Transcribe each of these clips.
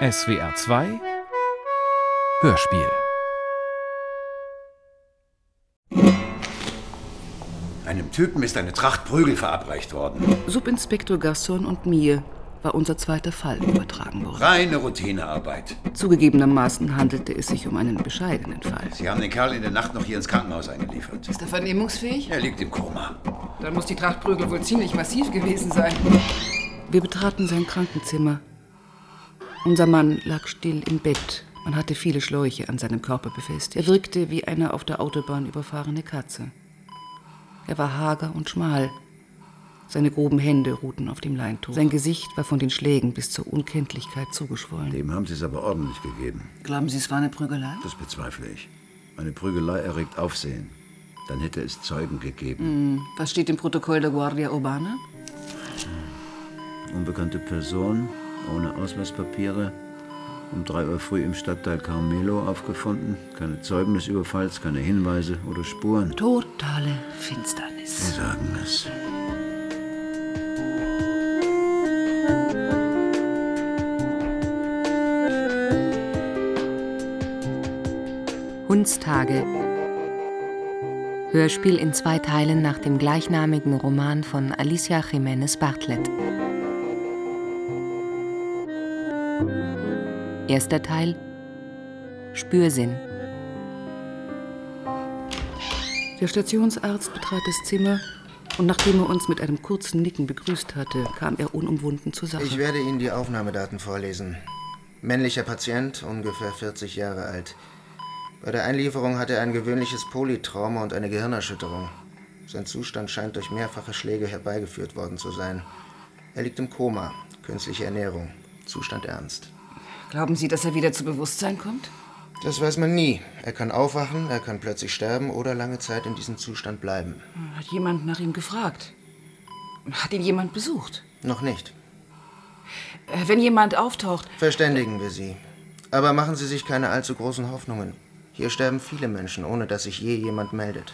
SWR 2 Hörspiel. Einem Typen ist eine Tracht Prügel verabreicht worden. Subinspektor Gasson und mir war unser zweiter Fall übertragen worden. Reine Routinearbeit. Zugegebenermaßen handelte es sich um einen bescheidenen Fall. Sie haben den Kerl in der Nacht noch hier ins Krankenhaus eingeliefert. Ist er vernehmungsfähig? Er liegt im Koma. Dann muss die Tracht Prügel wohl ziemlich massiv gewesen sein. Wir betraten sein Krankenzimmer. Unser Mann lag still im Bett. Man hatte viele Schläuche an seinem Körper befestigt. Er wirkte wie eine auf der Autobahn überfahrene Katze. Er war hager und schmal. Seine groben Hände ruhten auf dem Leintuch. Sein Gesicht war von den Schlägen bis zur Unkenntlichkeit zugeschwollen. Dem haben Sie es aber ordentlich gegeben. Glauben Sie, es war eine Prügelei? Das bezweifle ich. Eine Prügelei erregt Aufsehen. Dann hätte es Zeugen gegeben. Was steht im Protokoll der Guardia Urbana? Unbekannte Person, ohne Ausweispapiere, um 3 Uhr früh im Stadtteil Carmelo aufgefunden. Keine Zeugen des Überfalls, keine Hinweise oder Spuren. Totale Finsternis. Sie sagen es. Hundstage. Hörspiel in 2 Teilen nach dem gleichnamigen Roman von Alicia Jiménez Bartlett. Erster Teil: Spürsinn. Der Stationsarzt betrat das Zimmer und nachdem er uns mit einem kurzen Nicken begrüßt hatte, kam er unumwunden zur Sache. Ich werde Ihnen die Aufnahmedaten vorlesen. Männlicher Patient, ungefähr 40 Jahre alt. Bei der Einlieferung hatte er ein gewöhnliches Polytrauma und eine Gehirnerschütterung. Sein Zustand scheint durch mehrfache Schläge herbeigeführt worden zu sein. Er liegt im Koma, künstliche Ernährung, Zustand ernst. Glauben Sie, dass er wieder zu Bewusstsein kommt? Das weiß man nie. Er kann aufwachen, er kann plötzlich sterben oder lange Zeit in diesem Zustand bleiben. Hat jemand nach ihm gefragt? Hat ihn jemand besucht? Noch nicht. Wenn jemand auftaucht... Verständigen wir Sie. Aber machen Sie sich keine allzu großen Hoffnungen. Hier sterben viele Menschen, ohne dass sich je jemand meldet.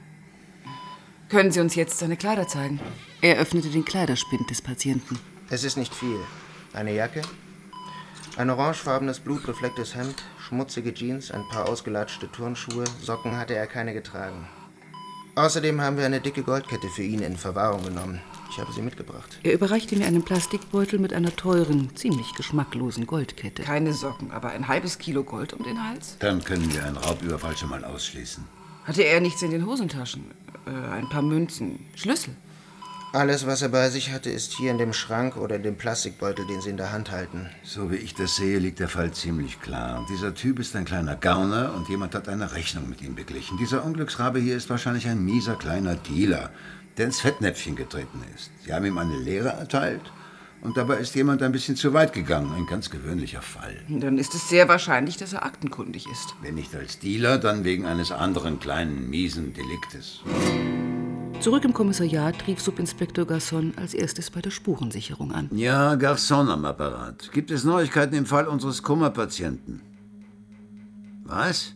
Können Sie uns jetzt seine Kleider zeigen? Er öffnete den Kleiderspind des Patienten. Es ist nicht viel. Eine Jacke, ein orangefarbenes, blutbeflecktes Hemd, schmutzige Jeans, ein paar ausgelatschte Turnschuhe, Socken hatte er keine getragen. Außerdem haben wir eine dicke Goldkette für ihn in Verwahrung genommen. Ich habe sie mitgebracht. Er überreichte mir einen Plastikbeutel mit einer teuren, ziemlich geschmacklosen Goldkette. Keine Socken, aber ein halbes Kilo Gold um den Hals? Dann können wir einen Raubüberfall schon mal ausschließen. Hatte er nichts in den Hosentaschen? Ein paar Münzen, Schlüssel? Alles, was er bei sich hatte, ist hier in dem Schrank oder in dem Plastikbeutel, den Sie in der Hand halten. So wie ich das sehe, liegt der Fall ziemlich klar. Dieser Typ ist ein kleiner Gauner und jemand hat eine Rechnung mit ihm beglichen. Dieser Unglücksrabe hier ist wahrscheinlich ein mieser kleiner Dealer, der ins Fettnäpfchen getreten ist. Sie haben ihm eine Lehre erteilt und dabei ist jemand ein bisschen zu weit gegangen. Ein ganz gewöhnlicher Fall. Dann ist es sehr wahrscheinlich, dass er aktenkundig ist. Wenn nicht als Dealer, dann wegen eines anderen kleinen, miesen Deliktes. Zurück im Kommissariat rief Subinspektor Gasson als erstes bei der Spurensicherung an. Ja, Garçon am Apparat. Gibt es Neuigkeiten im Fall unseres Koma-Patienten? Was?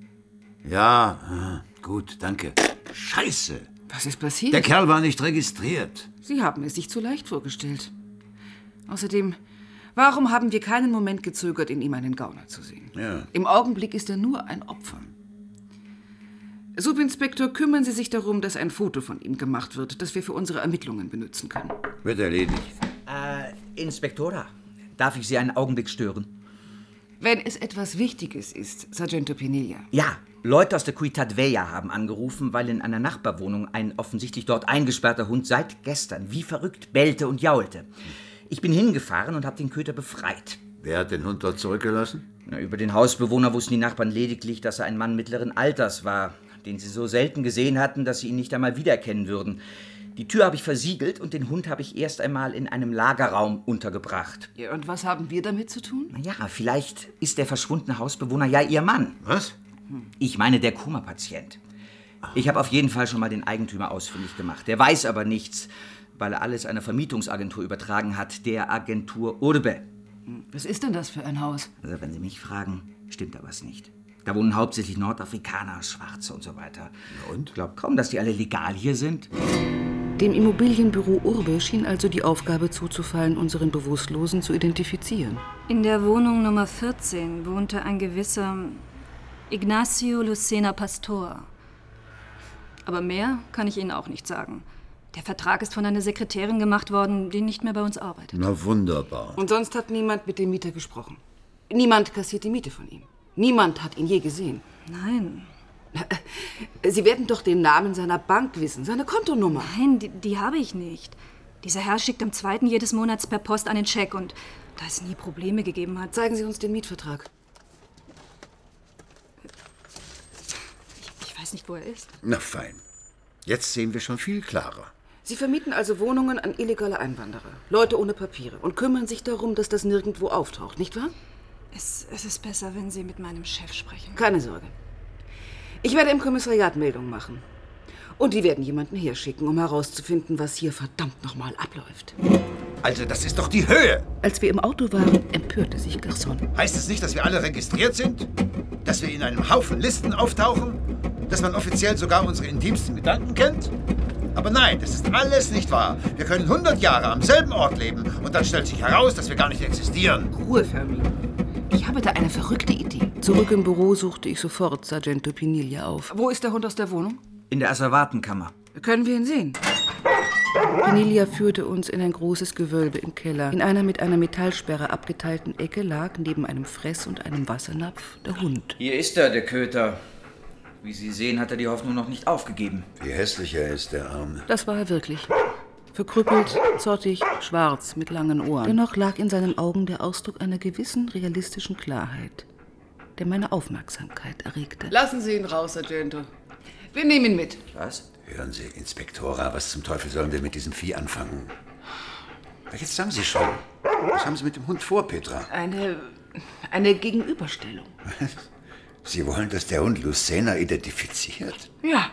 Ja, gut, danke. Scheiße! Was ist passiert? Der Kerl war nicht registriert. Sie haben es sich zu leicht vorgestellt. Außerdem, warum haben wir keinen Moment gezögert, in ihm einen Gauner zu sehen? Ja. Im Augenblick ist er nur ein Opfer. Subinspektor, kümmern Sie sich darum, dass ein Foto von ihm gemacht wird, das wir für unsere Ermittlungen benutzen können. Wird erledigt. Inspektora, darf ich Sie einen Augenblick stören? Wenn es etwas Wichtiges ist, Sargento Pinilla. Ja, Leute aus der Ciutat Vella haben angerufen, weil in einer Nachbarwohnung ein offensichtlich dort eingesperrter Hund seit gestern wie verrückt bellte und jaulte. Ich bin hingefahren und habe den Köter befreit. Wer hat den Hund dort zurückgelassen? Über den Hausbewohner wussten die Nachbarn lediglich, dass er ein Mann mittleren Alters war, den sie so selten gesehen hatten, dass sie ihn nicht einmal wiedererkennen würden. Die Tür habe ich versiegelt und den Hund habe ich erst einmal in einem Lagerraum untergebracht. Ja, und was haben wir damit zu tun? Naja, vielleicht ist der verschwundene Hausbewohner ja Ihr Mann. Was? Ich meine, der Koma-Patient. Ich habe auf jeden Fall schon mal den Eigentümer ausfindig gemacht. Der weiß aber nichts, weil er alles einer Vermietungsagentur übertragen hat, der Agentur Urbe. Was ist denn das für ein Haus? Also, wenn Sie mich fragen, stimmt da was nicht. Da wohnen hauptsächlich Nordafrikaner, Schwarze und so weiter. Und? Ich glaube kaum, dass die alle legal hier sind. Dem Immobilienbüro Urbe schien also die Aufgabe zuzufallen, unseren Bewusstlosen zu identifizieren. In der Wohnung Nummer 14 wohnte ein gewisser Ignacio Lucena Pastor. Aber mehr kann ich Ihnen auch nicht sagen. Der Vertrag ist von einer Sekretärin gemacht worden, die nicht mehr bei uns arbeitet. Na wunderbar. Und sonst hat niemand mit dem Mieter gesprochen. Niemand kassiert die Miete von ihm. Niemand hat ihn je gesehen. Nein. Sie werden doch den Namen seiner Bank wissen, seine Kontonummer. Nein, die habe ich nicht. Dieser Herr schickt am 2. jedes Monats per Post einen Scheck und da es nie Probleme gegeben hat. Zeigen Sie uns den Mietvertrag. Ich weiß nicht, wo er ist. Na fein. Jetzt sehen wir schon viel klarer. Sie vermieten also Wohnungen an illegale Einwanderer, Leute ohne Papiere und kümmern sich darum, dass das nirgendwo auftaucht, nicht wahr? Es ist besser, wenn Sie mit meinem Chef sprechen. Keine Sorge. Ich werde im Kommissariat Meldung machen. Und die werden jemanden herschicken, um herauszufinden, was hier verdammt nochmal abläuft. Also, das ist doch die Höhe. Als wir im Auto waren, empörte sich Garçon. Heißt es nicht, dass wir alle registriert sind? Dass wir in einem Haufen Listen auftauchen? Dass man offiziell sogar unsere intimsten Gedanken kennt? Aber nein, das ist alles nicht wahr. Wir können 100 Jahre am selben Ort leben und dann stellt sich heraus, dass wir gar nicht existieren. Ruhe, Fermi. Ich habe da eine verrückte Idee. Zurück im Büro suchte ich sofort Sargento Piniglia auf. Wo ist der Hund aus der Wohnung? In der Asservatenkammer. Können wir ihn sehen? Piniglia führte uns in ein großes Gewölbe im Keller. In einer mit einer Metallsperre abgeteilten Ecke lag neben einem Fress- und einem Wassernapf der Hund. Hier ist er, der Köter. Wie Sie sehen, hat er die Hoffnung noch nicht aufgegeben. Wie hässlich er ist, der Arme. Das war er wirklich. Verkrüppelt, zottig, schwarz, mit langen Ohren. Dennoch lag in seinen Augen der Ausdruck einer gewissen realistischen Klarheit, der meine Aufmerksamkeit erregte. Lassen Sie ihn raus, Sargento. Wir nehmen ihn mit. Was? Hören Sie, Inspektora, was zum Teufel sollen wir mit diesem Vieh anfangen? Jetzt sagen Sie schon. Was haben Sie mit dem Hund vor, Petra? Eine Gegenüberstellung. Sie wollen, dass der Hund Lucena identifiziert? Ja.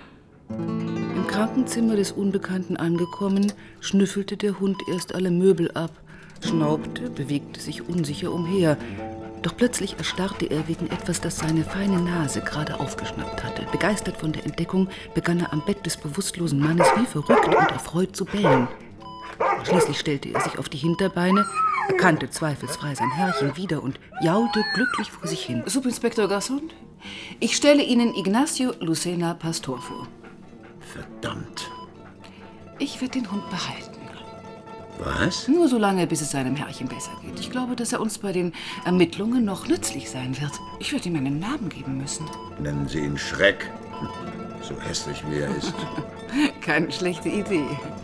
Im Krankenzimmer des Unbekannten angekommen, schnüffelte der Hund erst alle Möbel ab, schnaubte, bewegte sich unsicher umher. Doch plötzlich erstarrte er wegen etwas, das seine feine Nase gerade aufgeschnappt hatte. Begeistert von der Entdeckung begann er am Bett des bewusstlosen Mannes wie verrückt und erfreut zu bellen. Schließlich stellte er sich auf die Hinterbeine, erkannte zweifelsfrei sein Herrchen wieder und jaulte glücklich vor sich hin. Subinspektor Garçon, ich stelle Ihnen Ignacio Lucena Pastor vor. Verdammt. Ich werde den Hund behalten. Was? Nur so lange, bis es seinem Herrchen besser geht. Ich glaube, dass er uns bei den Ermittlungen noch nützlich sein wird. Ich werde ihm einen Namen geben müssen. Nennen Sie ihn Schreck. So hässlich wie er ist. Keine schlechte Idee.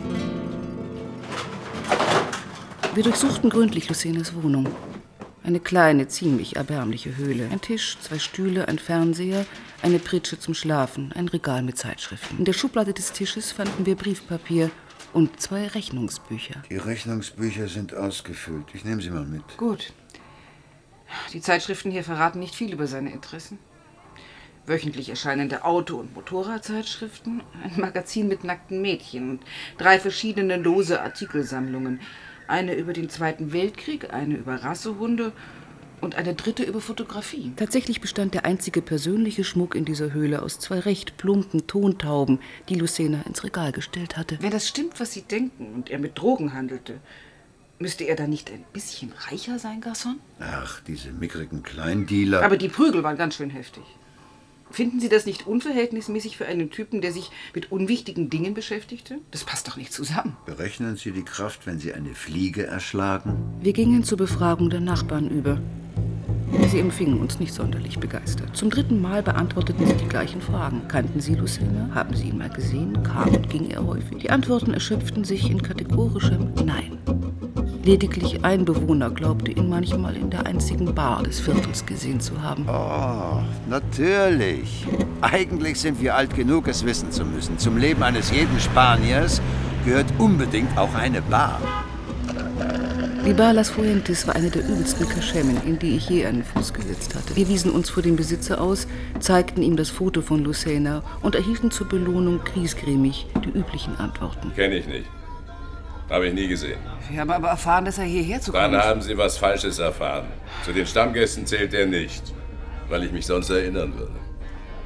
Wir durchsuchten gründlich Lucenas Wohnung. Eine kleine, ziemlich erbärmliche Höhle. Ein Tisch, 2 Stühle, ein Fernseher, eine Pritsche zum Schlafen, ein Regal mit Zeitschriften. In der Schublade des Tisches fanden wir Briefpapier und 2 Rechnungsbücher. Die Rechnungsbücher sind ausgefüllt. Ich nehme sie mal mit. Gut. Die Zeitschriften hier verraten nicht viel über seine Interessen. Wöchentlich erscheinende Auto- und Motorradzeitschriften, ein Magazin mit nackten Mädchen und 3 verschiedene lose Artikelsammlungen. Eine über den Zweiten Weltkrieg, eine über Rassehunde und eine 3. über Fotografie. Tatsächlich bestand der einzige persönliche Schmuck in dieser Höhle aus 2 recht plumpen Tontauben, die Lucena ins Regal gestellt hatte. Wenn das stimmt, was Sie denken, und er mit Drogen handelte, müsste er dann nicht ein bisschen reicher sein, Garçon? Ach, diese mickrigen Kleindealer. Aber die Prügel waren ganz schön heftig. Finden Sie das nicht unverhältnismäßig für einen Typen, der sich mit unwichtigen Dingen beschäftigte? Das passt doch nicht zusammen. Berechnen Sie die Kraft, wenn Sie eine Fliege erschlagen? Wir gingen zur Befragung der Nachbarn über. Sie empfingen uns nicht sonderlich begeistert. Zum 3. Mal beantworteten sie die gleichen Fragen. Kannten Sie Lucena? Haben Sie ihn mal gesehen? Kam und ging er häufig? Die Antworten erschöpften sich in kategorischem Nein. Lediglich ein Bewohner glaubte ihn manchmal in der einzigen Bar des Viertels gesehen zu haben. Oh, natürlich. Eigentlich sind wir alt genug, es wissen zu müssen. Zum Leben eines jeden Spaniers gehört unbedingt auch eine Bar. Die Bar Las Fuentes war eine der übelsten Kaschemmen, in die ich je einen Fuß gesetzt hatte. Wir wiesen uns vor dem Besitzer aus, zeigten ihm das Foto von Lucena und erhielten zur Belohnung griesgrämig die üblichen Antworten. Kenn ich nicht. Habe ich nie gesehen. Wir haben aber erfahren, dass er hierher zu kommen Dann haben Sie was Falsches erfahren. Zu den Stammgästen zählt er nicht, weil ich mich sonst erinnern würde.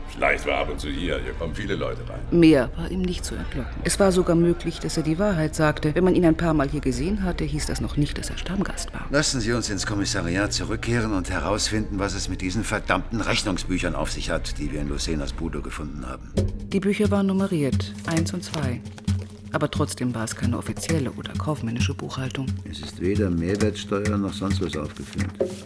Vielleicht war ab und zu hier kommen viele Leute rein. Mehr war ihm nicht zu entlocken. Es war sogar möglich, dass er die Wahrheit sagte. Wenn man ihn ein paar Mal hier gesehen hatte, hieß das noch nicht, dass er Stammgast war. Lassen Sie uns ins Kommissariat zurückkehren und herausfinden, was es mit diesen verdammten Rechnungsbüchern auf sich hat, die wir in Lucenas Bude gefunden haben. Die Bücher waren nummeriert, 1 und 2. Aber trotzdem war es keine offizielle oder kaufmännische Buchhaltung. Es ist weder Mehrwertsteuer noch sonst was aufgeführt.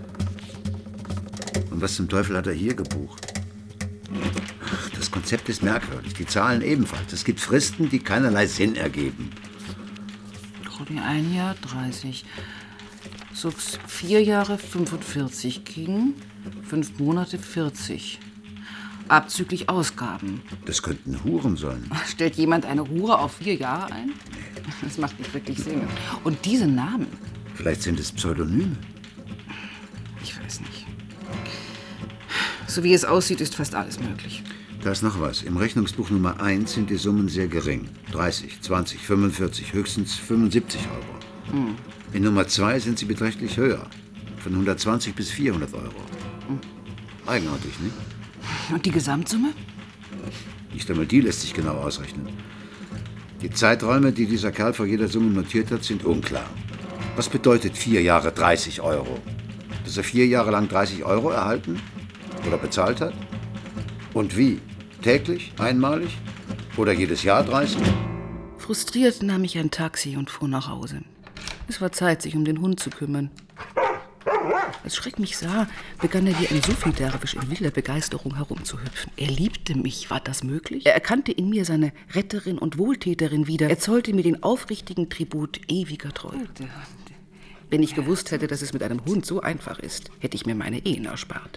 Und was zum Teufel hat er hier gebucht? Ach, das Konzept ist merkwürdig. Die Zahlen ebenfalls. Es gibt Fristen, die keinerlei Sinn ergeben. Die ein Jahr 30. So 4 Jahre 45 ging, 5 Monate 40. Abzüglich Ausgaben. Das könnten Huren sein. Stellt jemand eine Hure auf 4 Jahre ein? Das macht nicht wirklich Sinn. Und diese Namen? Vielleicht sind es Pseudonyme. Ich weiß nicht. So wie es aussieht, ist fast alles möglich. Da ist noch was. Im Rechnungsbuch Nummer 1 sind die Summen sehr gering. 30, 20, 45, höchstens 75 Euro. In Nummer 2 sind sie beträchtlich höher. Von 120 bis 400 Euro. Eigenartig, nicht? Und die Gesamtsumme? Nicht einmal die lässt sich genau ausrechnen. Die Zeiträume, die dieser Kerl vor jeder Summe notiert hat, sind unklar. Was bedeutet 4 Jahre 30 Euro? Dass er 4 Jahre lang 30 Euro erhalten oder bezahlt hat? Und wie? Täglich? Einmalig? Oder jedes Jahr 30? Frustriert nahm ich ein Taxi und fuhr nach Hause. Es war Zeit, sich um den Hund zu kümmern. Als Schreck mich sah, begann er wie ein Sufi-Derwisch in wilder Begeisterung herumzuhüpfen. Er liebte mich, war das möglich? Er erkannte in mir seine Retterin und Wohltäterin wieder. Er zollte mir den aufrichtigen Tribut ewiger Treue. Wenn ich gewusst hätte, dass es mit einem Hund so einfach ist, hätte ich mir meine Ehen erspart.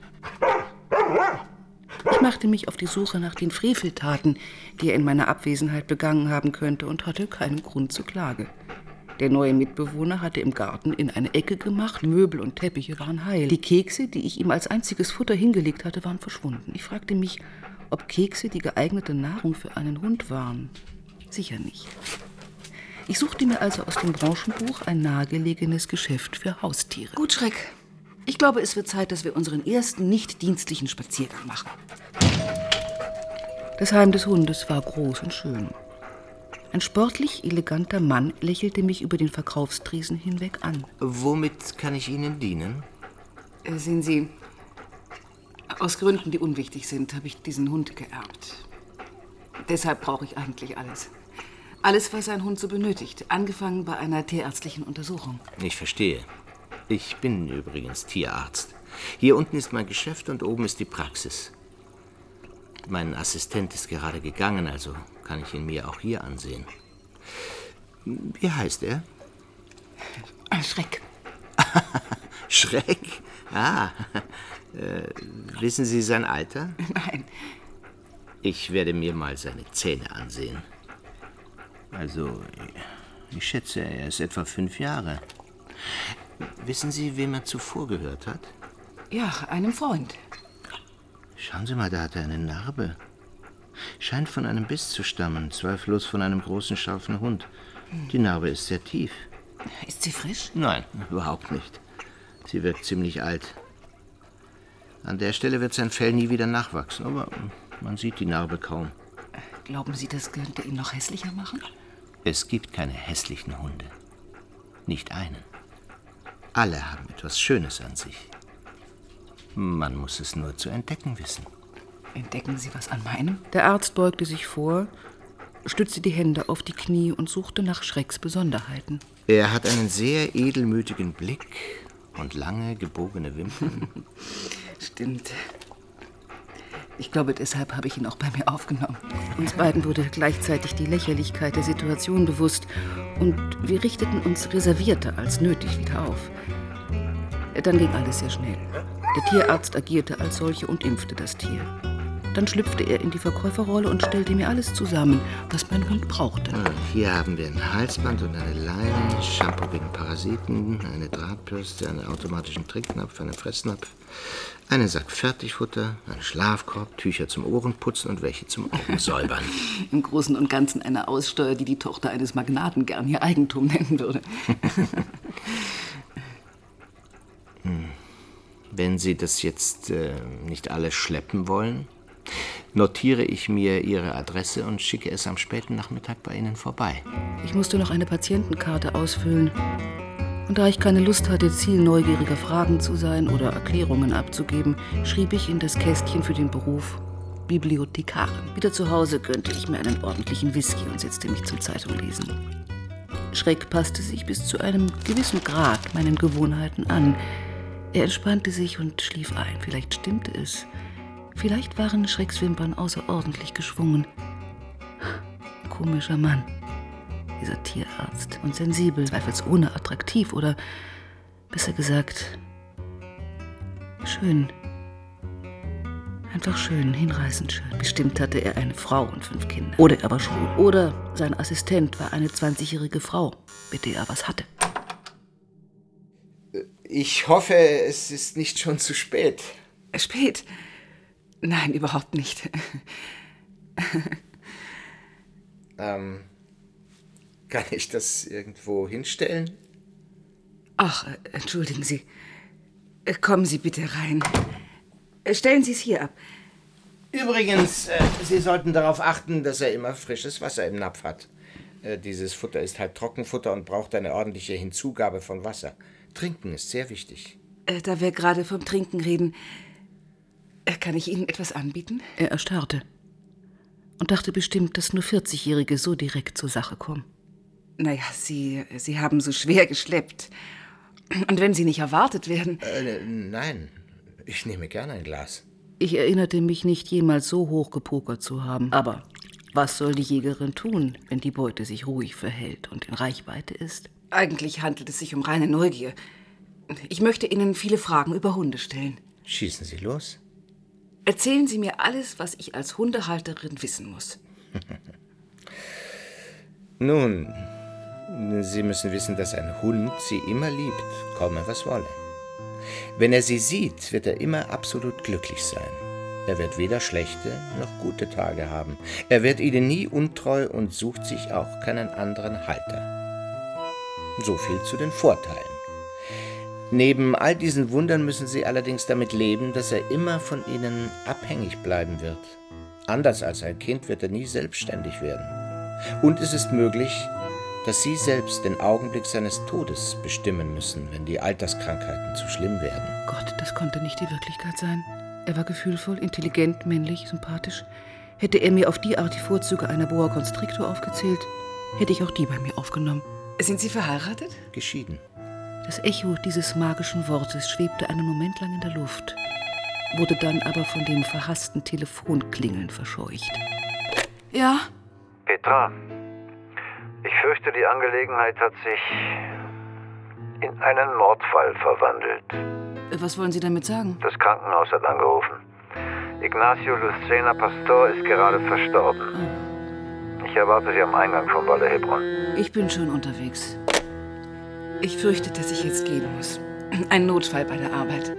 Ich machte mich auf die Suche nach den Freveltaten, die er in meiner Abwesenheit begangen haben könnte, und hatte keinen Grund zur Klage. Der neue Mitbewohner hatte im Garten in eine Ecke gemacht, Möbel und Teppiche waren heil. Die Kekse, die ich ihm als einziges Futter hingelegt hatte, waren verschwunden. Ich fragte mich, ob Kekse die geeignete Nahrung für einen Hund waren. Sicher nicht. Ich suchte mir also aus dem Branchenbuch ein nahegelegenes Geschäft für Haustiere. Gut, Schreck. Ich glaube, es wird Zeit, dass wir unseren ersten nicht-dienstlichen Spaziergang machen. Das Heim des Hundes war groß und schön. Ein sportlich eleganter Mann lächelte mich über den Verkaufstresen hinweg an. Womit kann ich Ihnen dienen? Sehen Sie, aus Gründen, die unwichtig sind, habe ich diesen Hund geerbt. Deshalb brauche ich eigentlich alles. Alles, was ein Hund so benötigt, angefangen bei einer tierärztlichen Untersuchung. Ich verstehe. Ich bin übrigens Tierarzt. Hier unten ist mein Geschäft und oben ist die Praxis. Mein Assistent ist gerade gegangen, also kann ich ihn mir auch hier ansehen. Wie heißt er? Schreck. Schreck? Ah, wissen Sie sein Alter? Nein. Ich werde mir mal seine Zähne ansehen. Also, ich schätze, er ist etwa 5 Jahre. Wissen Sie, wem er zuvor gehört hat? Ja, einem Freund. Schauen Sie mal, da hat er eine Narbe. Scheint von einem Biss zu stammen, zweifellos von einem großen, scharfen Hund. Die Narbe ist sehr tief. Ist sie frisch? Nein, überhaupt nicht. Sie wirkt ziemlich alt. An der Stelle wird sein Fell nie wieder nachwachsen, aber man sieht die Narbe kaum. Glauben Sie, das könnte ihn noch hässlicher machen? Es gibt keine hässlichen Hunde. Nicht einen. Alle haben etwas Schönes an sich. Man muss es nur zu entdecken wissen. Entdecken Sie was an meinem? Der Arzt beugte sich vor, stützte die Hände auf die Knie und suchte nach Schrecks Besonderheiten. Er hat einen sehr edelmütigen Blick und lange, gebogene Wimpern. Stimmt. Ich glaube, deshalb habe ich ihn auch bei mir aufgenommen. Uns beiden wurde gleichzeitig die Lächerlichkeit der Situation bewusst und wir richteten uns reservierter als nötig wieder auf. Dann ging alles sehr schnell. Der Tierarzt agierte als solche und impfte das Tier. Dann schlüpfte er in die Verkäuferrolle und stellte mir alles zusammen, was mein Hund brauchte. Hier haben wir ein Halsband und eine Leine, Shampoo gegen Parasiten, eine Drahtbürste, einen automatischen Trinkknopf, einen Fressnapf, einen Sack Fertigfutter, einen Schlafkorb, Tücher zum Ohrenputzen und welche zum Augensäubern. Im Großen und Ganzen eine Aussteuer, die die Tochter eines Magnaten gern ihr Eigentum nennen würde. Wenn Sie das jetzt nicht alles schleppen wollen, notiere ich mir Ihre Adresse und schicke es am späten Nachmittag bei Ihnen vorbei. Ich musste noch eine Patientenkarte ausfüllen. Und da ich keine Lust hatte, Ziel neugieriger Fragen zu sein oder Erklärungen abzugeben, schrieb ich in das Kästchen für den Beruf Bibliothekarin. Wieder zu Hause gönnte ich mir einen ordentlichen Whisky und setzte mich zum Zeitunglesen. Schreck passte sich bis zu einem gewissen Grad meinen Gewohnheiten an. Er entspannte sich und schlief ein. Vielleicht stimmte es. Vielleicht waren Schrecks Wimpern außerordentlich geschwungen. Komischer Mann, dieser Tierarzt. Und sensibel, zweifelsohne attraktiv oder, besser gesagt, schön. Einfach schön, hinreißend schön. Bestimmt hatte er eine Frau und 5 Kinder. Oder er war schwul. Oder sein Assistent war eine 20-jährige Frau, mit der er was hatte. Ich hoffe, es ist nicht schon zu spät. Spät? Nein, überhaupt nicht. Kann ich das irgendwo hinstellen? Ach, entschuldigen Sie. Kommen Sie bitte rein. Stellen Sie es hier ab. Übrigens, Sie sollten darauf achten, dass er immer frisches Wasser im Napf hat. Dieses Futter ist halt Trockenfutter und braucht eine ordentliche Hinzugabe von Wasser. Trinken ist sehr wichtig. Da wir gerade vom Trinken reden, kann ich Ihnen etwas anbieten? Er erstarrte und dachte bestimmt, dass nur 40-Jährige so direkt zur Sache kommen. Naja, Sie haben so schwer geschleppt. Und wenn Sie nicht erwartet werden... Nein, ich nehme gerne ein Glas. Ich erinnerte mich nicht, jemals so hoch gepokert zu haben. Aber was soll die Jägerin tun, wenn die Beute sich ruhig verhält und in Reichweite ist? Eigentlich handelt es sich um reine Neugier. Ich möchte Ihnen viele Fragen über Hunde stellen. Schießen Sie los. Erzählen Sie mir alles, was ich als Hundehalterin wissen muss. Nun, Sie müssen wissen, dass ein Hund Sie immer liebt, komme was wolle. Wenn er Sie sieht, wird er immer absolut glücklich sein. Er wird weder schlechte noch gute Tage haben. Er wird Ihnen nie untreu und sucht sich auch keinen anderen Halter. So viel zu den Vorteilen. Neben all diesen Wundern müssen Sie allerdings damit leben, dass er immer von Ihnen abhängig bleiben wird. Anders als ein Kind wird er nie selbstständig werden. Und es ist möglich, dass Sie selbst den Augenblick seines Todes bestimmen müssen, wenn die Alterskrankheiten zu schlimm werden. Gott, das konnte nicht die Wirklichkeit sein. Er war gefühlvoll, intelligent, männlich, sympathisch. Hätte er mir auf die Art die Vorzüge einer Boa Constrictor aufgezählt, hätte ich auch die bei mir aufgenommen. Sind Sie verheiratet? Geschieden. Das Echo dieses magischen Wortes schwebte einen Moment lang in der Luft, wurde dann aber von dem verhassten Telefonklingeln verscheucht. Ja? Petra, ich fürchte, die Angelegenheit hat sich in einen Mordfall verwandelt. Was wollen Sie damit sagen? Das Krankenhaus hat angerufen. Ignacio Lucena Pastor ist gerade verstorben. Ich erwarte Sie am Eingang von Valle Hebron. Ich bin schon unterwegs. Ich fürchte, dass ich jetzt gehen muss. Ein Notfall bei der Arbeit.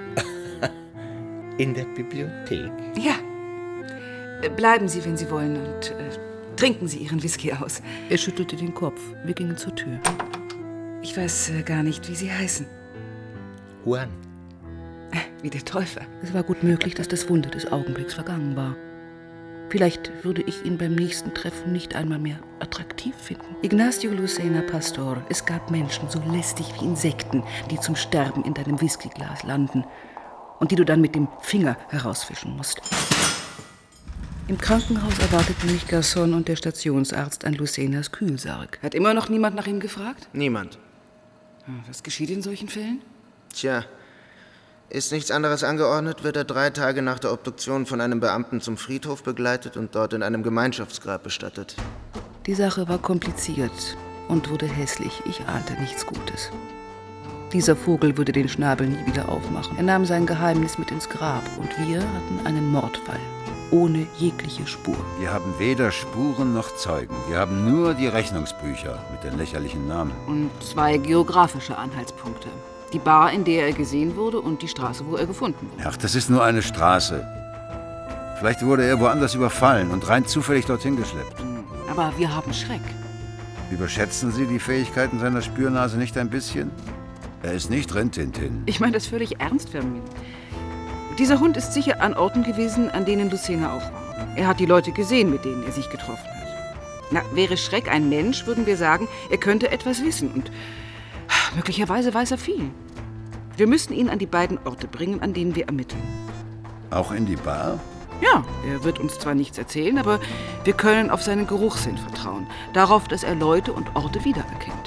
In der Bibliothek? Ja. Bleiben Sie, wenn Sie wollen, und trinken Sie Ihren Whisky aus. Er schüttelte den Kopf. Wir gingen zur Tür. Ich weiß gar nicht, wie Sie heißen. Juan. Wie der Täufer. Es war gut möglich, dass das Wunder des Augenblicks vergangen war. Vielleicht würde ich ihn beim nächsten Treffen nicht einmal mehr attraktiv finden. Ignacio Lucena Pastor, es gab Menschen so lästig wie Insekten, die zum Sterben in deinem Whiskyglas landen und die du dann mit dem Finger herausfischen musst. Im Krankenhaus erwarteten mich Garçon und der Stationsarzt an Lucenas Kühlsarg. Hat immer noch niemand nach ihm gefragt? Niemand. Was geschieht in solchen Fällen? Tja, ist nichts anderes angeordnet, wird er 3 Tage nach der Obduktion von einem Beamten zum Friedhof begleitet und dort in einem Gemeinschaftsgrab bestattet. Die Sache war kompliziert und wurde hässlich. Ich ahnte nichts Gutes. Dieser Vogel würde den Schnabel nie wieder aufmachen. Er nahm sein Geheimnis mit ins Grab und wir hatten einen Mordfall. Ohne jegliche Spur. Wir haben weder Spuren noch Zeugen. Wir haben nur die Rechnungsbücher mit den lächerlichen Namen. Und 2 geografische Anhaltspunkte. Die Bar, in der er gesehen wurde, und die Straße, wo er gefunden wurde. Ach, das ist nur eine Straße. Vielleicht wurde er woanders überfallen und rein zufällig dorthin geschleppt. Aber wir haben Schreck. Überschätzen Sie die Fähigkeiten seiner Spürnase nicht ein bisschen? Er ist nicht Rin-Tin-Tin. Ich meine das völlig ernst, Firmin. Dieser Hund ist sicher an Orten gewesen, an denen Lucena auch war. Er hat die Leute gesehen, mit denen er sich getroffen hat. Na, wäre Schreck ein Mensch, würden wir sagen, er könnte etwas wissen. Und möglicherweise weiß er viel. Wir müssen ihn an die beiden Orte bringen, an denen wir ermitteln. Auch in die Bar? Ja, er wird uns zwar nichts erzählen, aber wir können auf seinen Geruchssinn vertrauen. Darauf, dass er Leute und Orte wiedererkennt.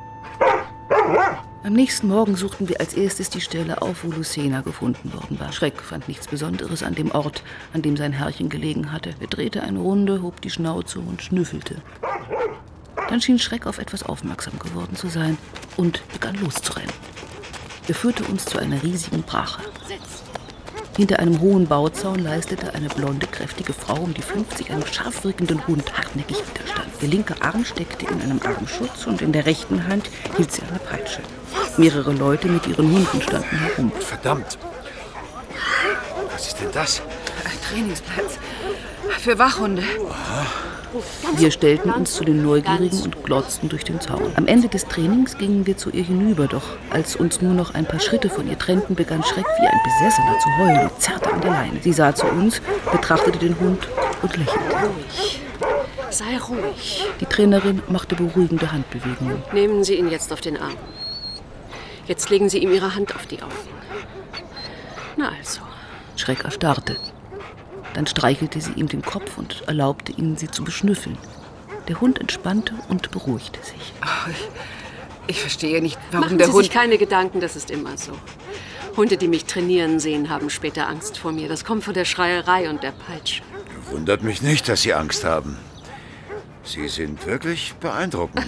Am nächsten Morgen suchten wir als erstes die Stelle auf, wo Lucena gefunden worden war. Schreck fand nichts Besonderes an dem Ort, an dem sein Herrchen gelegen hatte. Er drehte eine Runde, hob die Schnauze und schnüffelte. Dann schien Schreck auf etwas aufmerksam geworden zu sein und begann loszurennen. Er führte uns zu einer riesigen Brache. Hinter einem hohen Bauzaun leistete eine blonde, kräftige Frau um die 50 einem scharf wirkenden Hund hartnäckig Widerstand. Der linke Arm steckte in einem Armschutz und in der rechten Hand hielt sie eine Peitsche. Mehrere Leute mit ihren Hunden standen herum. Verdammt! Was ist denn das? Ein Trainingsplatz für Wachhunde. Wir stellten uns zu den Neugierigen und glotzten durch den Zaun. Am Ende des Trainings gingen wir zu ihr hinüber, doch als uns nur noch ein paar Schritte von ihr trennten, begann Schreck wie ein Besessener zu heulen und zerrte an der Leine. Sie sah zu uns, betrachtete den Hund und lächelte. Ruhig. Sei ruhig. Die Trainerin machte beruhigende Handbewegungen. Nehmen Sie ihn jetzt auf den Arm. Jetzt legen Sie ihm Ihre Hand auf die Augen. Na also. Schreck erstarrte. Dann streichelte sie ihm den Kopf und erlaubte ihnen, sie zu beschnüffeln. Der Hund entspannte und beruhigte sich. Oh, ich verstehe nicht, warum Machen der Sie Hund... sich keine Gedanken, das ist immer so. Hunde, die mich trainieren sehen, haben später Angst vor mir. Das kommt von der Schreierei und der Peitsche. Wundert mich nicht, dass Sie Angst haben. Sie sind wirklich beeindruckend.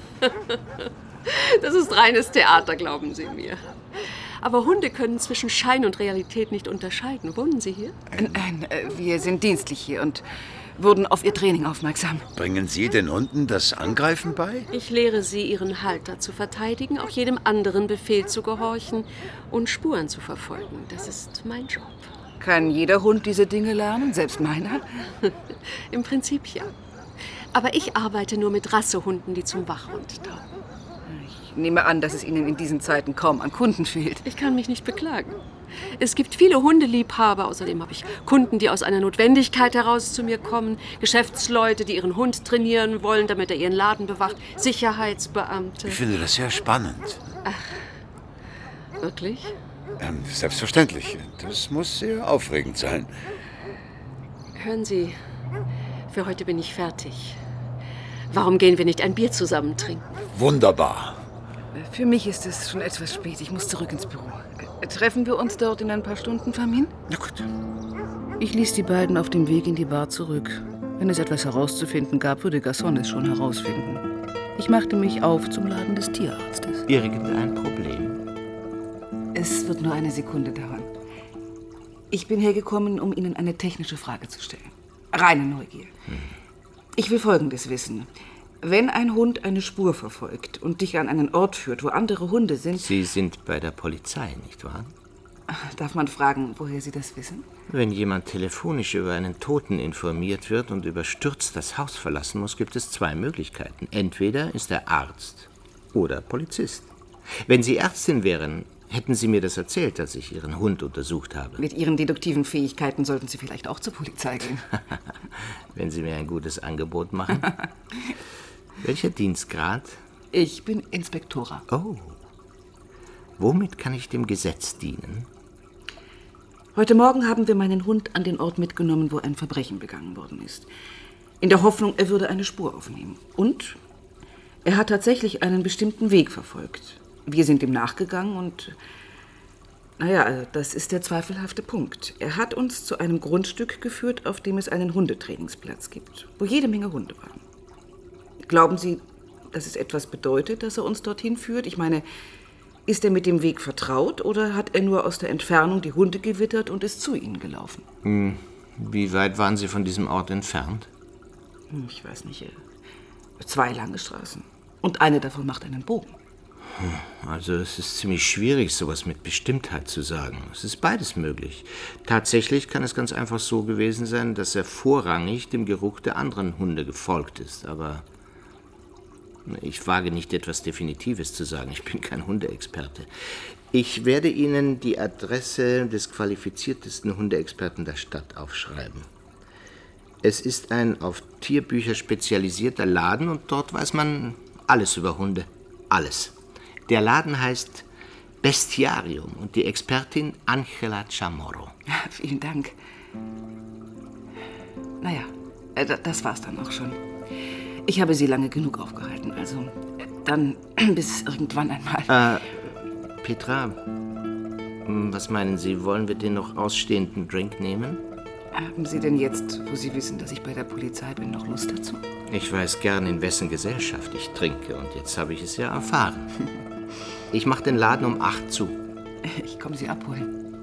Das ist reines Theater, glauben Sie mir. Aber Hunde können zwischen Schein und Realität nicht unterscheiden. Wohnen Sie hier? Nein, wir sind dienstlich hier und wurden auf Ihr Training aufmerksam. Bringen Sie den Hunden das Angreifen bei? Ich lehre sie, ihren Halter zu verteidigen, auch jedem anderen Befehl zu gehorchen und Spuren zu verfolgen. Das ist mein Job. Kann jeder Hund diese Dinge lernen, selbst meiner? Im Prinzip ja. Aber ich arbeite nur mit Rassehunden, die zum Wachhund taugen. Ich nehme an, dass es Ihnen in diesen Zeiten kaum an Kunden fehlt. Ich kann mich nicht beklagen. Es gibt viele Hundeliebhaber. Außerdem habe ich Kunden, die aus einer Notwendigkeit heraus zu mir kommen. Geschäftsleute, die ihren Hund trainieren wollen, damit er ihren Laden bewacht. Sicherheitsbeamte. Ich finde das sehr spannend. Ach, wirklich? Selbstverständlich. Das muss sehr aufregend sein. Hören Sie, für heute bin ich fertig. Warum gehen wir nicht ein Bier zusammen trinken? Wunderbar. Für mich ist es schon etwas spät. Ich muss zurück ins Büro. Treffen wir uns dort in ein paar Stunden, Famin? Na gut. Ich ließ die beiden auf dem Weg in die Bar zurück. Wenn es etwas herauszufinden gab, würde Gasson es schon herausfinden. Ich machte mich auf zum Laden des Tierarztes. Irgendein Problem? Es wird nur eine Sekunde dauern. Ich bin hergekommen, um Ihnen eine technische Frage zu stellen. Reine Neugier. Ich will Folgendes wissen. Wenn ein Hund eine Spur verfolgt und dich an einen Ort führt, wo andere Hunde sind... Sie sind bei der Polizei, nicht wahr? Darf man fragen, woher Sie das wissen? Wenn jemand telefonisch über einen Toten informiert wird und überstürzt das Haus verlassen muss, gibt es zwei Möglichkeiten. Entweder ist er Arzt oder Polizist. Wenn Sie Ärztin wären, hätten Sie mir das erzählt, als ich Ihren Hund untersucht habe. Mit Ihren deduktiven Fähigkeiten sollten Sie vielleicht auch zur Polizei gehen. Wenn Sie mir ein gutes Angebot machen. Welcher Dienstgrad? Ich bin Inspektora. Oh. Womit kann ich dem Gesetz dienen? Heute Morgen haben wir meinen Hund an den Ort mitgenommen, wo ein Verbrechen begangen worden ist. In der Hoffnung, er würde eine Spur aufnehmen. Und er hat tatsächlich einen bestimmten Weg verfolgt. Wir sind ihm nachgegangen und... Naja, das ist der zweifelhafte Punkt. Er hat uns zu einem Grundstück geführt, auf dem es einen Hundetrainingsplatz gibt, wo jede Menge Hunde waren. Glauben Sie, dass es etwas bedeutet, dass er uns dorthin führt? Ich meine, ist er mit dem Weg vertraut oder hat er nur aus der Entfernung die Hunde gewittert und ist zu ihnen gelaufen? Wie weit waren Sie von diesem Ort entfernt? Ich weiß nicht. 2 lange Straßen. Und eine davon macht einen Bogen. Also es ist ziemlich schwierig, sowas mit Bestimmtheit zu sagen. Es ist beides möglich. Tatsächlich kann es ganz einfach so gewesen sein, dass er vorrangig dem Geruch der anderen Hunde gefolgt ist. Aber ich wage nicht, etwas Definitives zu sagen. Ich bin kein Hundeexperte. Ich werde Ihnen die Adresse des qualifiziertesten Hundeexperten der Stadt aufschreiben. Es ist ein auf Tierbücher spezialisierter Laden und dort weiß man alles über Hunde. Alles. Der Laden heißt Bestiarium und die Expertin Angela Chamorro. Vielen Dank. Naja, das war's dann auch schon. Ich habe Sie lange genug aufgehalten, also dann bis irgendwann einmal. Petra, was meinen Sie, wollen wir den noch ausstehenden Drink nehmen? Haben Sie denn jetzt, wo Sie wissen, dass ich bei der Polizei bin, noch Lust dazu? Ich weiß gern, in wessen Gesellschaft ich trinke und jetzt habe ich es ja erfahren. Ich mache den Laden um 8 zu. Ich komme Sie abholen.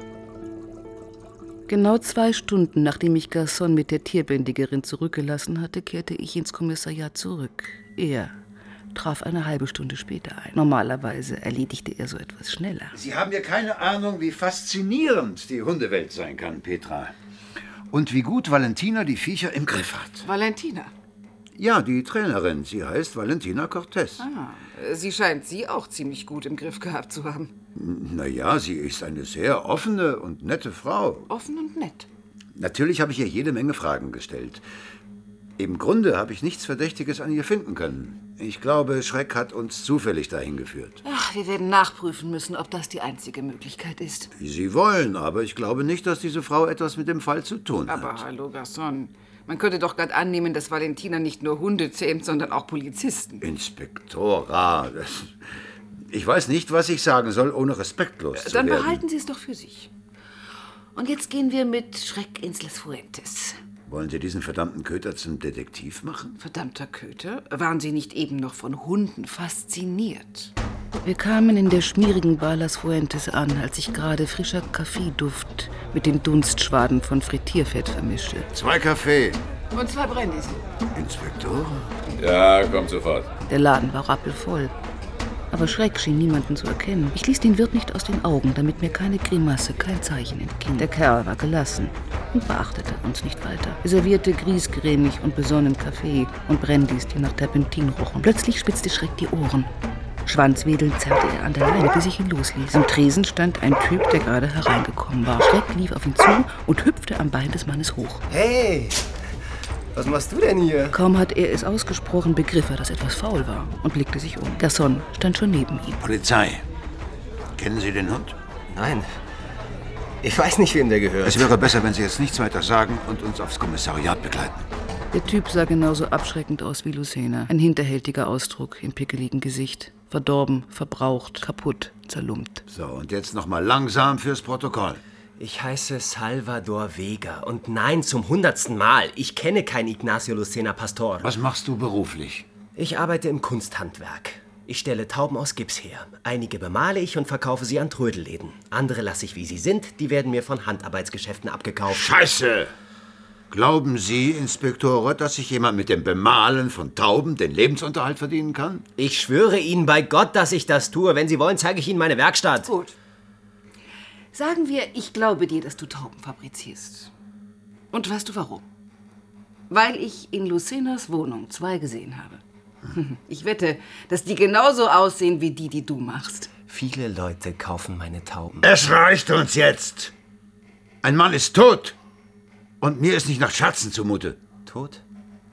Genau 2 Stunden, nachdem ich Garçon mit der Tierbändigerin zurückgelassen hatte, kehrte ich ins Kommissariat zurück. Er traf eine halbe Stunde später ein. Normalerweise erledigte er so etwas schneller. Sie haben ja keine Ahnung, wie faszinierend die Hundewelt sein kann, Petra. Und wie gut Valentina die Viecher im Griff hat. Valentina? Ja, die Trainerin. Sie heißt Valentina Cortez. Sie scheint Sie auch ziemlich gut im Griff gehabt zu haben. Naja, sie ist eine sehr offene und nette Frau. Offen und nett. Natürlich habe ich ihr jede Menge Fragen gestellt. Im Grunde habe ich nichts Verdächtiges an ihr finden können. Ich glaube, Schreck hat uns zufällig dahin geführt. Ach, wir werden nachprüfen müssen, ob das die einzige Möglichkeit ist. Wie Sie wollen, aber ich glaube nicht, dass diese Frau etwas mit dem Fall zu tun hat. Aber hallo, Garçon. Man könnte doch glatt annehmen, dass Valentina nicht nur Hunde zähmt, sondern auch Polizisten. Inspektora, ich weiß nicht, was ich sagen soll, ohne respektlos zu werden. Dann behalten Sie es doch für sich. Und jetzt gehen wir mit Schreck ins Las Fuentes. Wollen Sie diesen verdammten Köter zum Detektiv machen? Verdammter Köter? Waren Sie nicht eben noch von Hunden fasziniert? Wir kamen in der schmierigen Bar Las Fuentes an, als sich gerade frischer Kaffeeduft mit den Dunstschwaden von Frittierfett vermischte. 2 Kaffee. Und 2 Brandys. Inspektor? Ja, kommt sofort. Der Laden war rappelvoll. Aber Schreck schien niemanden zu erkennen. Ich ließ den Wirt nicht aus den Augen, damit mir keine Grimasse, kein Zeichen entging. Der Kerl war gelassen und beachtete uns nicht weiter. Er servierte griesgrämig und besonnen Kaffee und Brandys, die nach Terpentin rochen. Plötzlich spitzte Schreck die Ohren. Schwanzwedelnd zerrte er an der Leine, bis ich ihn losließ. Am Tresen stand ein Typ, der gerade hereingekommen war. Schreck lief auf ihn zu und hüpfte am Bein des Mannes hoch. Hey! Was machst du denn hier? Kaum hat er es ausgesprochen, begriff er, dass etwas faul war und blickte sich um. Garçon stand schon neben ihm. Polizei. Kennen Sie den Hund? Nein. Ich weiß nicht, wem der gehört. Es wäre besser, wenn Sie jetzt nichts weiter sagen und uns aufs Kommissariat begleiten. Der Typ sah genauso abschreckend aus wie Lucena. Ein hinterhältiger Ausdruck im pickeligen Gesicht. Verdorben, verbraucht, kaputt, zerlumpt. So, und jetzt noch mal langsam fürs Protokoll. Ich heiße Salvador Vega und nein, zum 100. Mal. Ich kenne kein Ignacio Lucena Pastor. Was machst du beruflich? Ich arbeite im Kunsthandwerk. Ich stelle Tauben aus Gips her. Einige bemale ich und verkaufe sie an Trödelläden. Andere lasse ich, wie sie sind. Die werden mir von Handarbeitsgeschäften abgekauft. Scheiße! Glauben Sie, Inspektor, dass sich jemand mit dem Bemalen von Tauben den Lebensunterhalt verdienen kann? Ich schwöre Ihnen bei Gott, dass ich das tue. Wenn Sie wollen, zeige ich Ihnen meine Werkstatt. Gut. Sagen wir, ich glaube dir, dass du Tauben fabrizierst. Und weißt du warum? Weil ich in Lucenas Wohnung 2 gesehen habe. Ich wette, dass die genauso aussehen wie die du machst. Viele Leute kaufen meine Tauben. Es reicht uns jetzt! Ein Mann ist tot! Und mir ist nicht nach Scherzen zumute. Tot?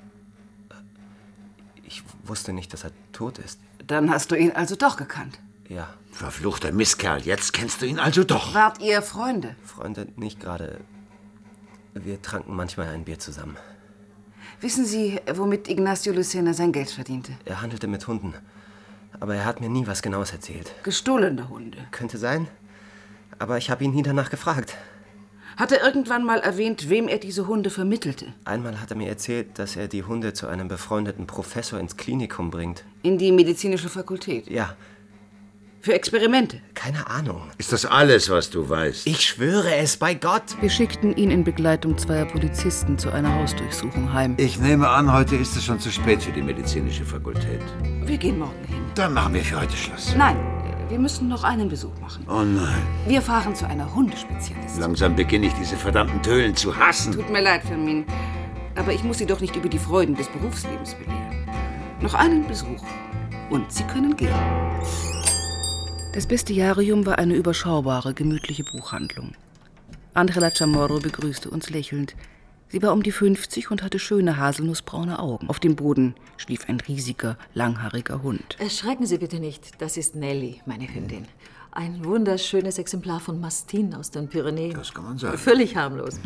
Ich wusste nicht, dass er tot ist. Dann hast du ihn also doch gekannt. Ja. Verfluchter Mistkerl, jetzt kennst du ihn also doch. Wart ihr Freunde? Freunde nicht gerade. Wir tranken manchmal ein Bier zusammen. Wissen Sie, womit Ignacio Lucena sein Geld verdiente? Er handelte mit Hunden. Aber er hat mir nie was Genaues erzählt. Gestohlene Hunde. Könnte sein. Aber ich habe ihn nie danach gefragt. Hat er irgendwann mal erwähnt, wem er diese Hunde vermittelte? Einmal hat er mir erzählt, dass er die Hunde zu einem befreundeten Professor ins Klinikum bringt. In die medizinische Fakultät? Ja. Für Experimente? Keine Ahnung. Ist das alles, was du weißt? Ich schwöre es bei Gott. Wir schickten ihn in Begleitung 2 Polizisten zu einer Hausdurchsuchung heim. Ich nehme an, heute ist es schon zu spät für die medizinische Fakultät. Wir gehen morgen hin. Dann machen wir für heute Schluss. Nein, wir müssen noch einen Besuch machen. Oh nein. Wir fahren zu einer Hundespezialistin. Langsam beginne ich diese verdammten Tölen zu hassen. Tut mir leid, Firmin. Aber ich muss Sie doch nicht über die Freuden des Berufslebens belehren. Noch einen Besuch. Und Sie können gehen. Das Bestiarium war eine überschaubare, gemütliche Buchhandlung. Angela Chamorro begrüßte uns lächelnd. Sie war um die 50 und hatte schöne haselnussbraune Augen. Auf dem Boden schlief ein riesiger, langhaariger Hund. Erschrecken Sie bitte nicht, das ist Nelly, meine Hündin. Ein wunderschönes Exemplar von Mastin aus den Pyrenäen. Das kann man sagen. Völlig harmlos.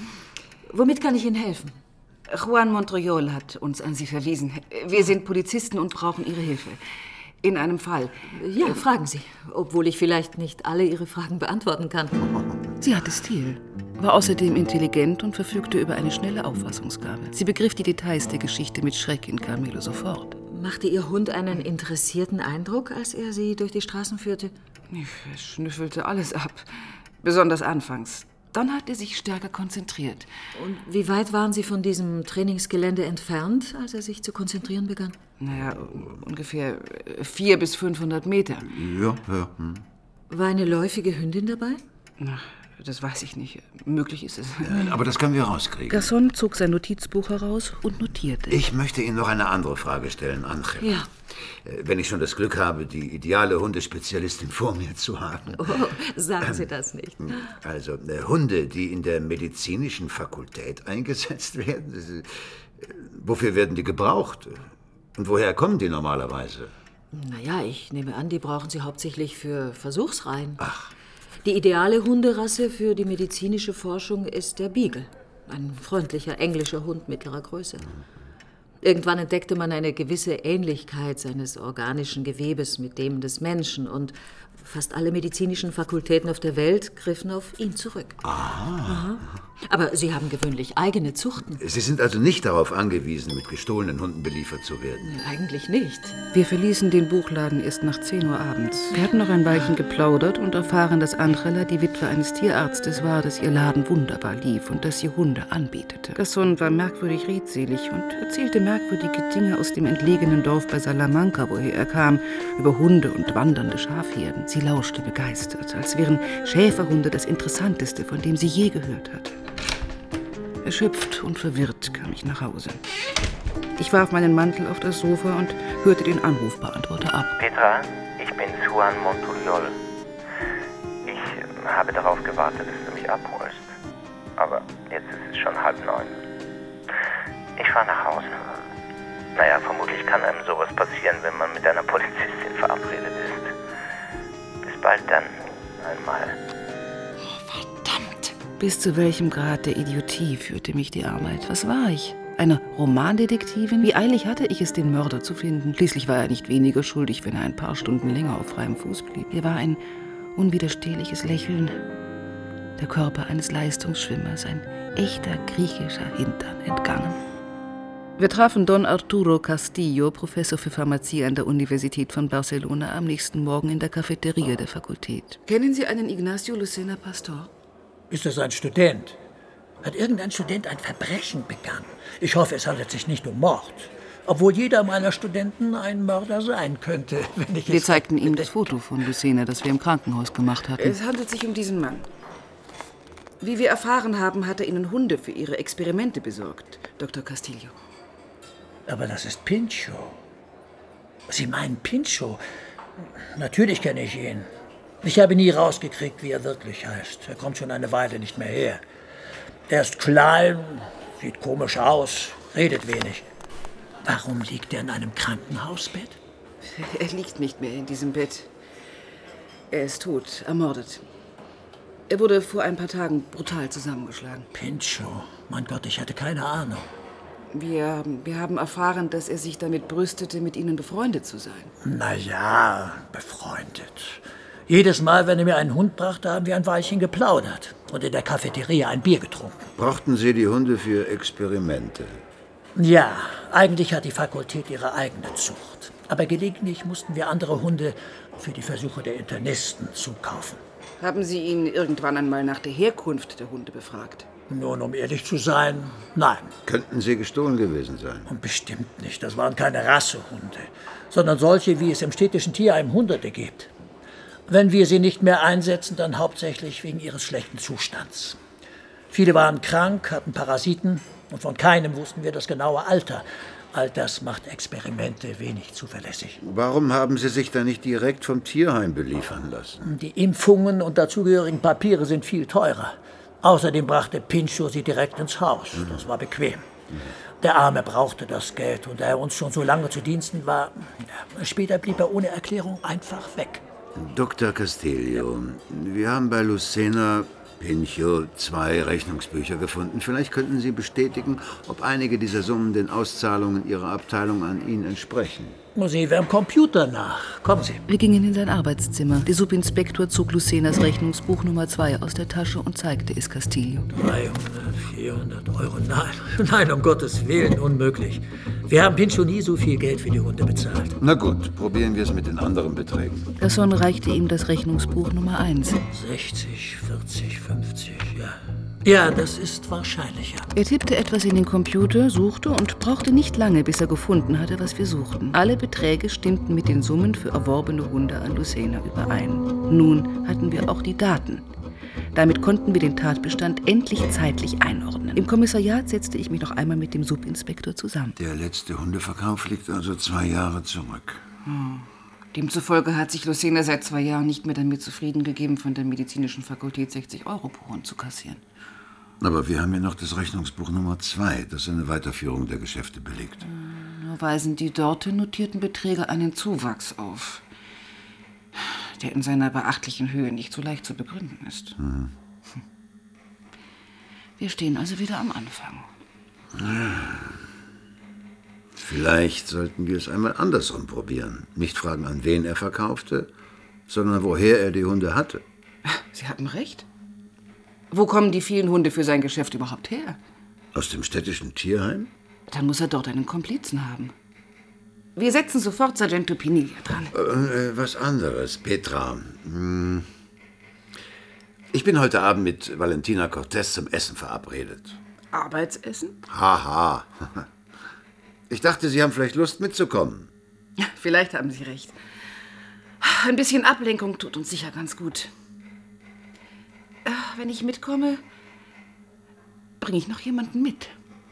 Womit kann ich Ihnen helfen? Juan Montriol hat uns an Sie verwiesen. Wir sind Polizisten und brauchen Ihre Hilfe. In einem Fall. Ja, fragen Sie. Obwohl ich vielleicht nicht alle Ihre Fragen beantworten kann. Sie hatte Stil, war außerdem intelligent und verfügte über eine schnelle Auffassungsgabe. Sie begriff die Details der Geschichte mit Schreck in Carmelo sofort. Machte Ihr Hund einen interessierten Eindruck, als er Sie durch die Straßen führte? Er schnüffelte alles ab. Besonders anfangs. Dann hat er sich stärker konzentriert. Und wie weit waren Sie von diesem Trainingsgelände entfernt, als er sich zu konzentrieren begann? Naja, ungefähr 400 bis 500 Meter. Ja. War eine läufige Hündin dabei? Na, das weiß ich nicht. Möglich ist es. Aber das können wir rauskriegen. Gasson zog sein Notizbuch heraus und notierte. Ich möchte Ihnen noch eine andere Frage stellen, Angel. Ja. Wenn ich schon das Glück habe, die ideale Hundespezialistin vor mir zu haben. Oh, sagen Sie das nicht. Also, Hunde, die in der medizinischen Fakultät eingesetzt werden, wofür werden die gebraucht? Und woher kommen die normalerweise? Naja, ich nehme an, die brauchen Sie hauptsächlich für Versuchsreihen. Ach. Die ideale Hunderasse für die medizinische Forschung ist der Beagle. Ein freundlicher englischer Hund mittlerer Größe. Irgendwann entdeckte man eine gewisse Ähnlichkeit seines organischen Gewebes mit dem des Menschen und fast alle medizinischen Fakultäten auf der Welt griffen auf ihn zurück. Aha. Aber Sie haben gewöhnlich eigene Zuchten. Sie sind also nicht darauf angewiesen, mit gestohlenen Hunden beliefert zu werden? Eigentlich nicht. Wir verließen den Buchladen erst nach 10 Uhr abends. Wir hatten noch ein Weilchen geplaudert und erfahren, dass Angela die Witwe eines Tierarztes war, dass ihr Laden wunderbar lief und dass sie Hunde anbietete. Gasson war merkwürdig redselig und erzählte merkwürdige Dinge aus dem entlegenen Dorf bei Salamanca, woher er kam, über Hunde und wandernde Schafherden. Sie lauschte begeistert, als wären Schäferhunde das Interessanteste, von dem sie je gehört hatte. Erschöpft und verwirrt kam ich nach Hause. Ich warf meinen Mantel auf das Sofa und hörte den Anrufbeantworter ab. Petra, ich bin Juan Montriol. Ich habe darauf gewartet, dass du mich abholst. Aber jetzt ist es schon 8:30. Ich fahre nach Hause. Naja, vermutlich kann einem sowas passieren, wenn man mit einer Polizistin verabredet ist. Bis bald dann einmal. Bis zu welchem Grad der Idiotie führte mich die Arbeit? Was war ich? Eine Romandetektivin? Wie eilig hatte ich es, den Mörder zu finden? Schließlich war er nicht weniger schuldig, wenn er ein paar Stunden länger auf freiem Fuß blieb. Mir war ein unwiderstehliches Lächeln, der Körper eines Leistungsschwimmers, ein echter griechischer Hintern entgangen. Wir trafen Don Arturo Castillo, Professor für Pharmazie an der Universität von Barcelona, am nächsten Morgen in der Cafeteria der Fakultät. Kennen Sie einen Ignacio Lucena Pastor? Ist das ein Student? Hat irgendein Student ein Verbrechen begangen? Ich hoffe, es handelt sich nicht um Mord. Obwohl jeder meiner Studenten ein Mörder sein könnte, wenn ich Wir zeigten ihm das Foto von Lucena, das wir im Krankenhaus gemacht hatten. Es handelt sich um diesen Mann. Wie wir erfahren haben, hat er Ihnen Hunde für Ihre Experimente besorgt, Dr. Castillo. Aber das ist Pincho. Sie meinen Pincho? Natürlich kenne ich ihn. Ich habe nie rausgekriegt, wie er wirklich heißt. Er kommt schon eine Weile nicht mehr her. Er ist klein, sieht komisch aus, redet wenig. Warum liegt er in einem Krankenhausbett? Er liegt nicht mehr in diesem Bett. Er ist tot, ermordet. Er wurde vor ein paar Tagen brutal zusammengeschlagen. Pincho? Mein Gott, ich hatte keine Ahnung. Wir haben erfahren, dass er sich damit brüstete, mit Ihnen befreundet zu sein. Na ja, befreundet. Jedes Mal, wenn er mir einen Hund brachte, haben wir ein Weilchen geplaudert und in der Cafeteria ein Bier getrunken. Brauchten Sie die Hunde für Experimente? Ja, eigentlich hat die Fakultät ihre eigene Zucht. Aber gelegentlich mussten wir andere Hunde für die Versuche der Internisten zukaufen. Haben Sie ihn irgendwann einmal nach der Herkunft der Hunde befragt? Nun, um ehrlich zu sein, nein. Könnten sie gestohlen gewesen sein? Und bestimmt nicht. Das waren keine Rassehunde, sondern solche, wie es im städtischen Tierheim Hunderte gibt. Wenn wir sie nicht mehr einsetzen, dann hauptsächlich wegen ihres schlechten Zustands. Viele waren krank, hatten Parasiten und von keinem wussten wir das genaue Alter. All das macht Experimente wenig zuverlässig. Warum haben Sie sich da nicht direkt vom Tierheim beliefern lassen? Die Impfungen und dazugehörigen Papiere sind viel teurer. Außerdem brachte Pincho sie direkt ins Haus. Das war bequem. Der Arme brauchte das Geld und da er uns schon so lange zu Diensten war, später blieb er ohne Erklärung einfach weg. Dr. Castillo, wir haben bei Lucena Pincho 2 Rechnungsbücher gefunden. Vielleicht könnten Sie bestätigen, ob einige dieser Summen den Auszahlungen Ihrer Abteilung an ihn entsprechen. Sehen wir am Computer nach. Kommen Sie. Wir gingen in sein Arbeitszimmer. Der Subinspektor zog Lucenas Rechnungsbuch Nummer 2 aus der Tasche und zeigte es Castillo. 300, 400 Euro. Nein, um Gottes Willen, unmöglich. Wir haben Pincho nie so viel Geld für die Hunde bezahlt. Na gut, probieren wir es mit den anderen Beträgen. Gasson reichte ihm das Rechnungsbuch Nummer 1. 60, 40, 50, ja. Ja, das ist wahrscheinlicher. Er tippte etwas in den Computer, suchte und brauchte nicht lange, bis er gefunden hatte, was wir suchten. Alle Beträge stimmten mit den Summen für erworbene Hunde an Lucena überein. Nun hatten wir auch die Daten. Damit konnten wir den Tatbestand endlich zeitlich einordnen. Im Kommissariat setzte ich mich noch einmal mit dem Subinspektor zusammen. Der letzte Hundeverkauf liegt also 2 Jahre zurück. Demzufolge hat sich Lucena seit 2 Jahren nicht mehr damit zufrieden gegeben, von der medizinischen Fakultät 60 Euro pro Hund zu kassieren. Aber wir haben ja noch das Rechnungsbuch Nummer 2, das eine Weiterführung der Geschäfte belegt. Nur weisen die dort notierten Beträge einen Zuwachs auf, der in seiner beachtlichen Höhe nicht so leicht zu begründen ist. Wir stehen also wieder am Anfang. Vielleicht sollten wir es einmal andersrum probieren. Nicht fragen, an wen er verkaufte, sondern woher er die Hunde hatte. Sie haben recht. Wo kommen die vielen Hunde für sein Geschäft überhaupt her? Aus dem städtischen Tierheim? Dann muss er dort einen Komplizen haben. Wir setzen sofort Sargento Piniglia dran. Was anderes, Petra. Ich bin heute Abend mit Valentina Cortés zum Essen verabredet. Arbeitsessen? Haha. Ich dachte, Sie haben vielleicht Lust mitzukommen. Vielleicht haben Sie recht. Ein bisschen Ablenkung tut uns sicher ganz gut. Wenn ich mitkomme, bringe ich noch jemanden mit.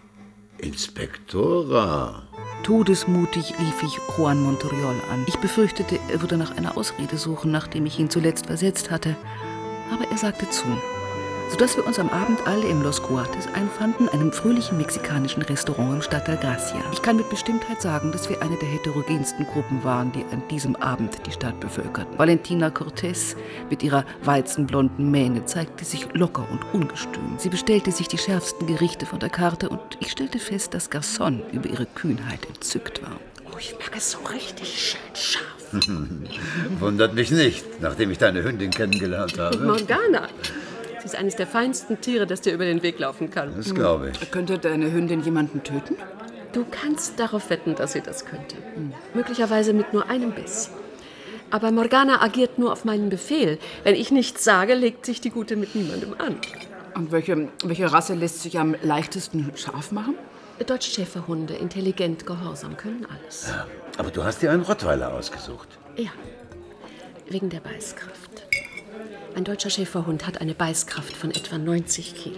Inspektora. Todesmutig rief ich Juan Montoriol an. Ich befürchtete, er würde nach einer Ausrede suchen, nachdem ich ihn zuletzt versetzt hatte. Aber er sagte zu, sodass wir uns am Abend alle im Los Cuates einfanden, einem fröhlichen mexikanischen Restaurant im Stadtteil Gracia. Ich kann mit Bestimmtheit sagen, dass wir eine der heterogensten Gruppen waren, die an diesem Abend die Stadt bevölkerten. Valentina Cortés mit ihrer weizenblonden Mähne zeigte sich locker und ungestüm. Sie bestellte sich die schärfsten Gerichte von der Karte und ich stellte fest, dass Gasson über ihre Kühnheit entzückt war. Oh, ich mag es so richtig schön scharf. Wundert mich nicht, nachdem ich deine Hündin kennengelernt habe. Morgana. Sie ist eines der feinsten Tiere, das dir über den Weg laufen kann. Das glaube ich. Könnte deine Hündin jemanden töten? Du kannst darauf wetten, dass sie das könnte. Möglicherweise mit nur einem Biss. Aber Morgana agiert nur auf meinen Befehl. Wenn ich nichts sage, legt sich die Gute mit niemandem an. Und welche Rasse lässt sich am leichtesten scharf machen? Deutsche Schäferhunde, intelligent, gehorsam, können alles. Ja, aber du hast dir einen Rottweiler ausgesucht. Ja, wegen der Beißkraft. Ein deutscher Schäferhund hat eine Beißkraft von etwa 90 Kilo.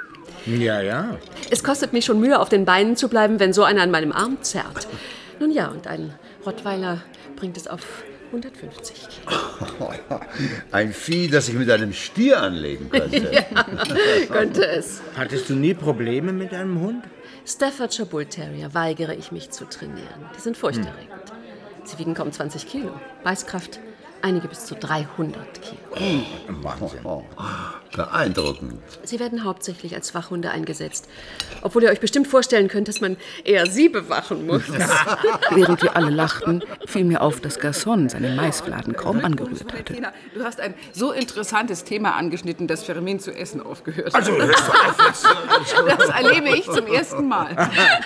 Ja. Es kostet mich schon Mühe, auf den Beinen zu bleiben, wenn so einer an meinem Arm zerrt. Nun ja, und ein Rottweiler bringt es auf 150 Kilo. Ein Vieh, das sich mit einem Stier anlegen könnte. Ja, könnte es. Hattest du nie Probleme mit einem Hund? Staffordshire Bull Terrier weigere ich mich zu trainieren. Die sind furchterregend. Sie wiegen kaum 20 Kilo. Beißkraft einige bis zu 300 Kilo. Wahnsinn. Beeindruckend. Sie werden hauptsächlich als Wachhunde eingesetzt. Obwohl ihr euch bestimmt vorstellen könnt, dass man eher sie bewachen muss. Während wir alle lachten, fiel mir auf, dass Gasson seine Maisfladen kaum angerührt hatte. Du hast ein so interessantes Thema angeschnitten, dass Fermin zu essen aufgehört hat. Also, hörst du auf jetzt? Das erlebe ich zum ersten Mal.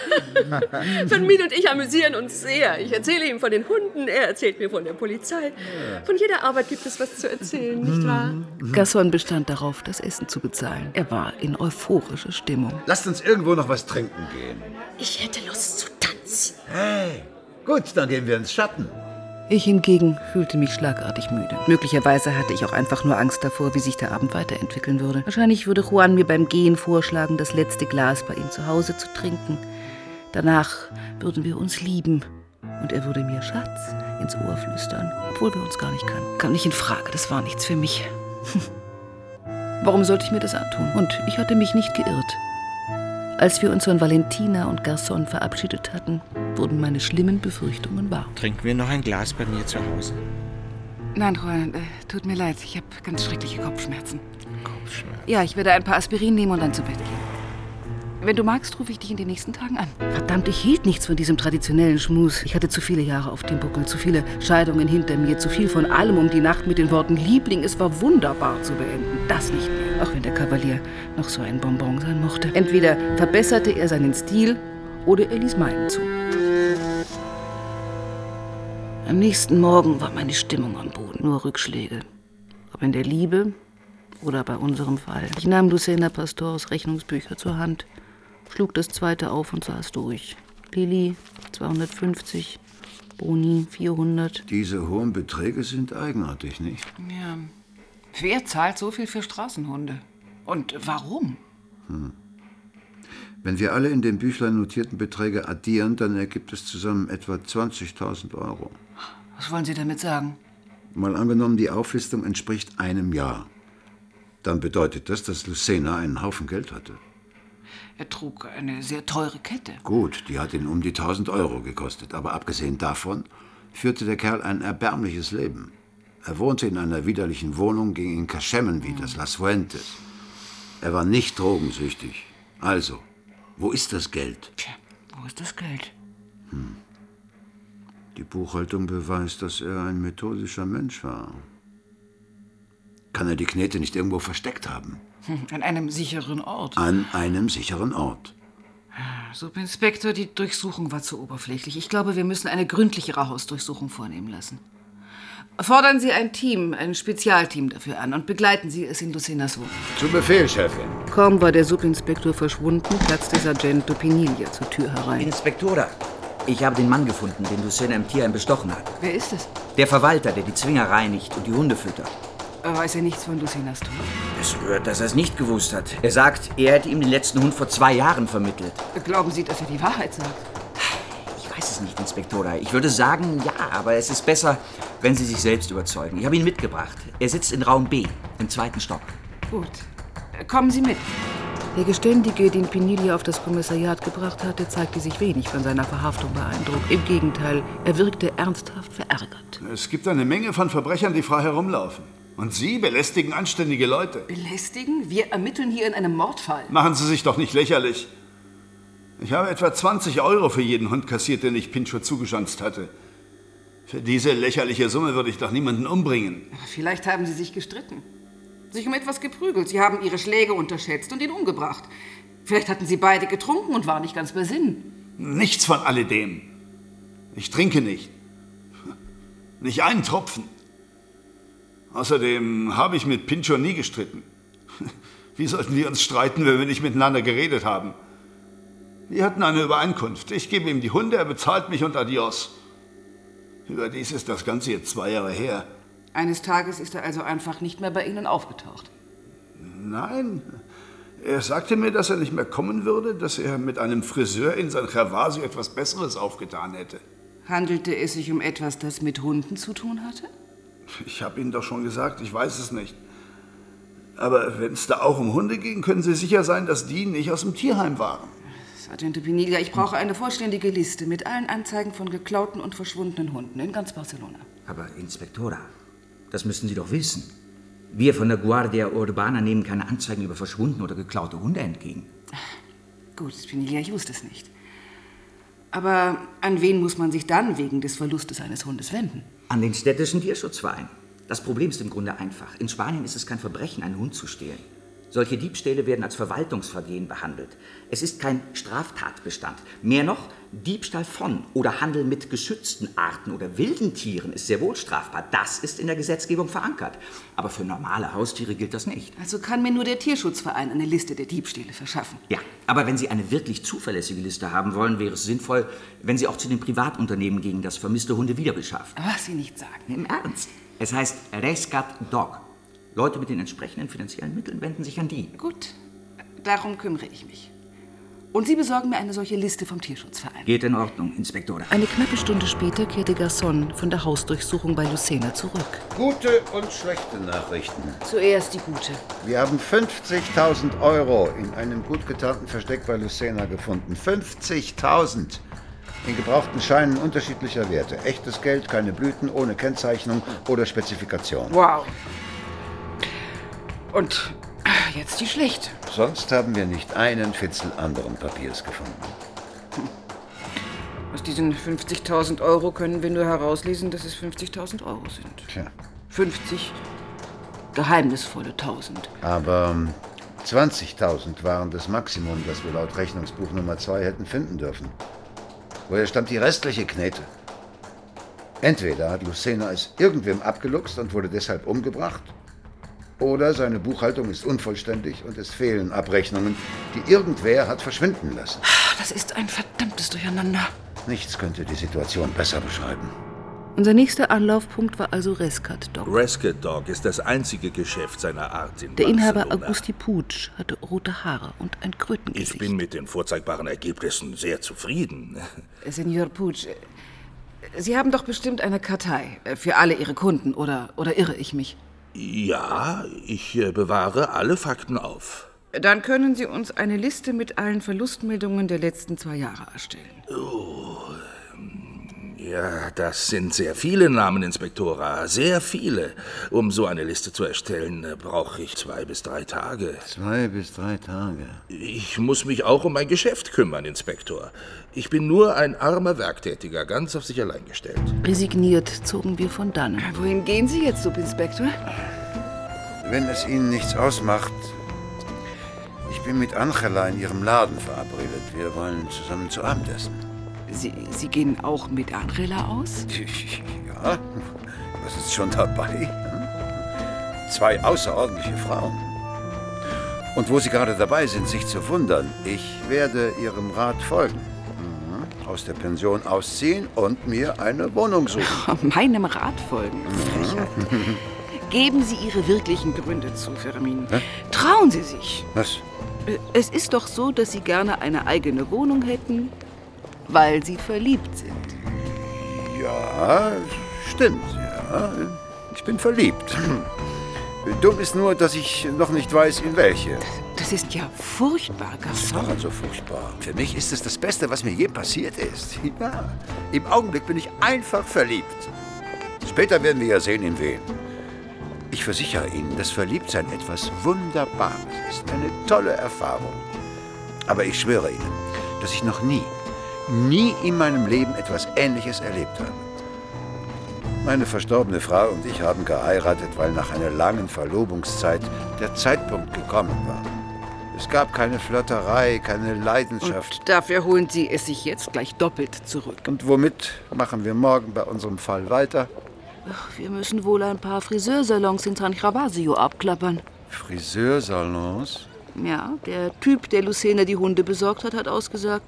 Fermin und ich amüsieren uns sehr. Ich erzähle ihm von den Hunden, er erzählt mir von der Polizei. Von jeder Arbeit gibt es was zu erzählen, nicht wahr? Gasson bestand darauf, das Essen zu bezahlen. Er war in euphorischer Stimmung. Lasst uns irgendwo noch was trinken gehen. Ich hätte Lust zu tanzen. Hey, gut, dann gehen wir ins Schatten. Ich hingegen fühlte mich schlagartig müde. Möglicherweise hatte ich auch einfach nur Angst davor, wie sich der Abend weiterentwickeln würde. Wahrscheinlich würde Juan mir beim Gehen vorschlagen, das letzte Glas bei ihm zu Hause zu trinken. Danach würden wir uns lieben. Und er würde mir Schatz ins Ohr flüstern, obwohl wir uns gar nicht kannten. Kam nicht in Frage, das war nichts für mich. Warum sollte ich mir das antun? Und ich hatte mich nicht geirrt. Als wir uns von Valentina und Garçon verabschiedet hatten, wurden meine schlimmen Befürchtungen wahr. Trinken wir noch ein Glas bei mir zu Hause? Nein, Juan, tut mir leid. Ich habe ganz schreckliche Kopfschmerzen. Ja, ich werde ein paar Aspirin nehmen und dann zu Bett gehen. Wenn du magst, rufe ich dich in den nächsten Tagen an. Verdammt, ich hielt nichts von diesem traditionellen Schmus. Ich hatte zu viele Jahre auf dem Buckel, zu viele Scheidungen hinter mir, zu viel von allem, um die Nacht mit den Worten Liebling, es war wunderbar zu beenden. Das nicht mehr, auch wenn der Kavalier noch so ein Bonbon sein mochte. Entweder verbesserte er seinen Stil oder er ließ meinen zu. Am nächsten Morgen war meine Stimmung am Boden, nur Rückschläge. Ob in der Liebe oder bei unserem Fall. Ich nahm Lucena Pastors Rechnungsbücher zur Hand, schlug das zweite auf und sah es durch. Lilly 250, Boni 400. Diese hohen Beträge sind eigenartig, nicht? Ja. Wer zahlt so viel für Straßenhunde? Und warum? Wenn wir alle in dem Büchlein notierten Beträge addieren, dann ergibt es zusammen etwa 20.000 Euro. Was wollen Sie damit sagen? Mal angenommen, die Auflistung entspricht einem Jahr. Dann bedeutet das, dass Lucena einen Haufen Geld hatte. Er trug eine sehr teure Kette. Gut, die hat ihn um die 1.000 Euro gekostet. Aber abgesehen davon führte der Kerl ein erbärmliches Leben. Er wohnte in einer widerlichen Wohnung, ging in Caschemmen wie das Las Fuentes. Er war nicht drogensüchtig. Also, wo ist das Geld? Tja, wo ist das Geld? Die Buchhaltung beweist, dass er ein methodischer Mensch war. Kann er die Knete nicht irgendwo versteckt haben? An einem sicheren Ort. An einem sicheren Ort. Subinspektor, die Durchsuchung war zu oberflächlich. Ich glaube, wir müssen eine gründlichere Hausdurchsuchung vornehmen lassen. Fordern Sie ein Spezialteam dafür an und begleiten Sie es in Lucenas Wohnung. Zu Befehl, Chefin. Kaum war der Subinspektor verschwunden, platzte Sergeant Piniglia zur Tür herein. Inspektora, ich habe den Mann gefunden, den Lucena im Tierheim bestochen hat. Wer ist es? Der Verwalter, der die Zwinger reinigt und die Hunde füttert. Weiß er nichts von Lucenas Tod? Es rührt, dass er es nicht gewusst hat. Er sagt, er hätte ihm den letzten Hund vor 2 Jahren vermittelt. Glauben Sie, dass er die Wahrheit sagt? Ich weiß es nicht, Inspektora. Ich würde sagen, ja, aber es ist besser, wenn Sie sich selbst überzeugen. Ich habe ihn mitgebracht. Er sitzt in Raum B, im 2. Stock. Gut. Kommen Sie mit. Der Geständige, den Piniglia auf das Kommissariat gebracht hatte, zeigte sich wenig von seiner Verhaftung beeindruckt. Im Gegenteil, er wirkte ernsthaft verärgert. Es gibt eine Menge von Verbrechern, die frei herumlaufen. Und Sie belästigen anständige Leute. Belästigen? Wir ermitteln hier in einem Mordfall. Machen Sie sich doch nicht lächerlich. Ich habe etwa 20 Euro für jeden Hund kassiert, den ich Pinchot zugeschanzt hatte. Für diese lächerliche Summe würde ich doch niemanden umbringen. Vielleicht haben Sie sich gestritten. Sich um etwas geprügelt. Sie haben Ihre Schläge unterschätzt und ihn umgebracht. Vielleicht hatten Sie beide getrunken und waren nicht ganz bei Sinnen. Nichts von alledem. Ich trinke nicht. Nicht einen Tropfen. Außerdem habe ich mit Pinchot nie gestritten. Wie sollten wir uns streiten, wenn wir nicht miteinander geredet haben? Wir hatten eine Übereinkunft. Ich gebe ihm die Hunde, er bezahlt mich und adios. Überdies ist das Ganze jetzt 2 Jahre her. Eines Tages ist er also einfach nicht mehr bei Ihnen aufgetaucht. Nein, er sagte mir, dass er nicht mehr kommen würde, dass er mit einem Friseur in San Gervasio etwas Besseres aufgetan hätte. Handelte es sich um etwas, das mit Hunden zu tun hatte? Ich habe Ihnen doch schon gesagt, ich weiß es nicht. Aber wenn es da auch um Hunde ging, können Sie sicher sein, dass die nicht aus dem Tierheim waren. Sergeant Piniglia, ich brauche eine vollständige Liste mit allen Anzeigen von geklauten und verschwundenen Hunden in ganz Barcelona. Aber Inspektora, das müssen Sie doch wissen. Wir von der Guardia Urbana nehmen keine Anzeigen über verschwundene oder geklaute Hunde entgegen. Gut, Piniglia, ich wusste es nicht. Aber an wen muss man sich dann wegen des Verlustes eines Hundes wenden? An den städtischen Tierschutzverein. Das Problem ist im Grunde einfach. In Spanien ist es kein Verbrechen, einen Hund zu stehlen. Solche Diebstähle werden als Verwaltungsvergehen behandelt. Es ist kein Straftatbestand. Mehr noch, Diebstahl von oder Handel mit geschützten Arten oder wilden Tieren ist sehr wohl strafbar. Das ist in der Gesetzgebung verankert. Aber für normale Haustiere gilt das nicht. Also kann mir nur der Tierschutzverein eine Liste der Diebstähle verschaffen? Ja, aber wenn Sie eine wirklich zuverlässige Liste haben wollen, wäre es sinnvoll, wenn Sie auch zu den Privatunternehmen gegen das vermisste Hunde wiederbeschaffen. Was Sie nicht sagen. Im Ernst. Es heißt Rescat Dog. Leute mit den entsprechenden finanziellen Mitteln wenden sich an die. Gut, darum kümmere ich mich. Und Sie besorgen mir eine solche Liste vom Tierschutzverein. Geht in Ordnung, Inspektor. Eine knappe Stunde später kehrte Garçon von der Hausdurchsuchung bei Lucena zurück. Gute und schlechte Nachrichten. Zuerst die gute. Wir haben 50.000 Euro in einem gut getarnten Versteck bei Lucena gefunden. 50.000! In gebrauchten Scheinen unterschiedlicher Werte. Echtes Geld, keine Blüten, ohne Kennzeichnung oder Spezifikation. Wow. Und jetzt die schlechte. Sonst haben wir nicht einen Fitzel anderen Papiers gefunden. Aus diesen 50.000 Euro können wir nur herauslesen, dass es 50.000 Euro sind. Tja. 50 geheimnisvolle 1000. Aber 20.000 waren das Maximum, das wir laut Rechnungsbuch Nummer 2 hätten finden dürfen. Woher stammt die restliche Knete? Entweder hat Lucena es irgendwem abgeluchst und wurde deshalb umgebracht, oder seine Buchhaltung ist unvollständig und es fehlen Abrechnungen, die irgendwer hat verschwinden lassen. Das ist ein verdammtes Durcheinander. Nichts könnte die Situation besser beschreiben. Unser nächster Anlaufpunkt war also Rescat Dog. Rescat Dog ist das einzige Geschäft seiner Art in Der Barcelona. Inhaber Augusti Puig hatte rote Haare und ein Krötengesicht. Ich bin mit den vorzeigbaren Ergebnissen sehr zufrieden. Senor Puig, Sie haben doch bestimmt eine Kartei für alle Ihre Kunden, oder irre ich mich? Ja, ich bewahre alle Fakten auf. Dann können Sie uns eine Liste mit allen Verlustmeldungen der letzten 2 Jahre erstellen. Oh, ja, das sind sehr viele Namen, Inspektora, sehr viele. Um so eine Liste zu erstellen, brauche ich 2 bis 3 Tage. 2 bis 3 Tage? Ich muss mich auch um mein Geschäft kümmern, Inspektor. Ich bin nur ein armer Werktätiger, ganz auf sich allein gestellt. Resigniert zogen wir von dannen. Wohin gehen Sie jetzt, Subinspektor? Wenn es Ihnen nichts ausmacht, ich bin mit Angela in ihrem Laden verabredet. Wir wollen zusammen zu Abend essen. Sie gehen auch mit Angela aus? Ja, was ist schon dabei? 2 außerordentliche Frauen. Und wo Sie gerade dabei sind, sich zu wundern, ich werde Ihrem Rat folgen. Aus der Pension ausziehen und mir eine Wohnung suchen. Meinem Rat folgen? Frechheit. Geben Sie Ihre wirklichen Gründe zu, Firmin. Trauen Sie sich. Was? Es ist doch so, dass Sie gerne eine eigene Wohnung hätten, weil Sie verliebt sind. Ja, stimmt. Ja. Ich bin verliebt. Dumm ist nur, dass ich noch nicht weiß, in welche. Das ist ja furchtbar, Garçon. Das ist doch also furchtbar. Für mich ist es das Beste, was mir je passiert ist. Ja. Im Augenblick bin ich einfach verliebt. Später werden wir ja sehen, in wen. Ich versichere Ihnen, dass Verliebtsein etwas Wunderbares ist. Eine tolle Erfahrung. Aber ich schwöre Ihnen, dass ich noch nie in meinem Leben etwas Ähnliches erlebt habe. Meine verstorbene Frau und ich haben geheiratet, weil nach einer langen Verlobungszeit der Zeitpunkt gekommen war. Es gab keine Flirterei, keine Leidenschaft. Und dafür holen Sie es sich jetzt gleich doppelt zurück. Und womit machen wir morgen bei unserem Fall weiter? Ach, wir müssen wohl ein paar Friseursalons in San Gervasio abklappern. Friseursalons? Ja, der Typ, der Lucena die Hunde besorgt hat, hat ausgesagt...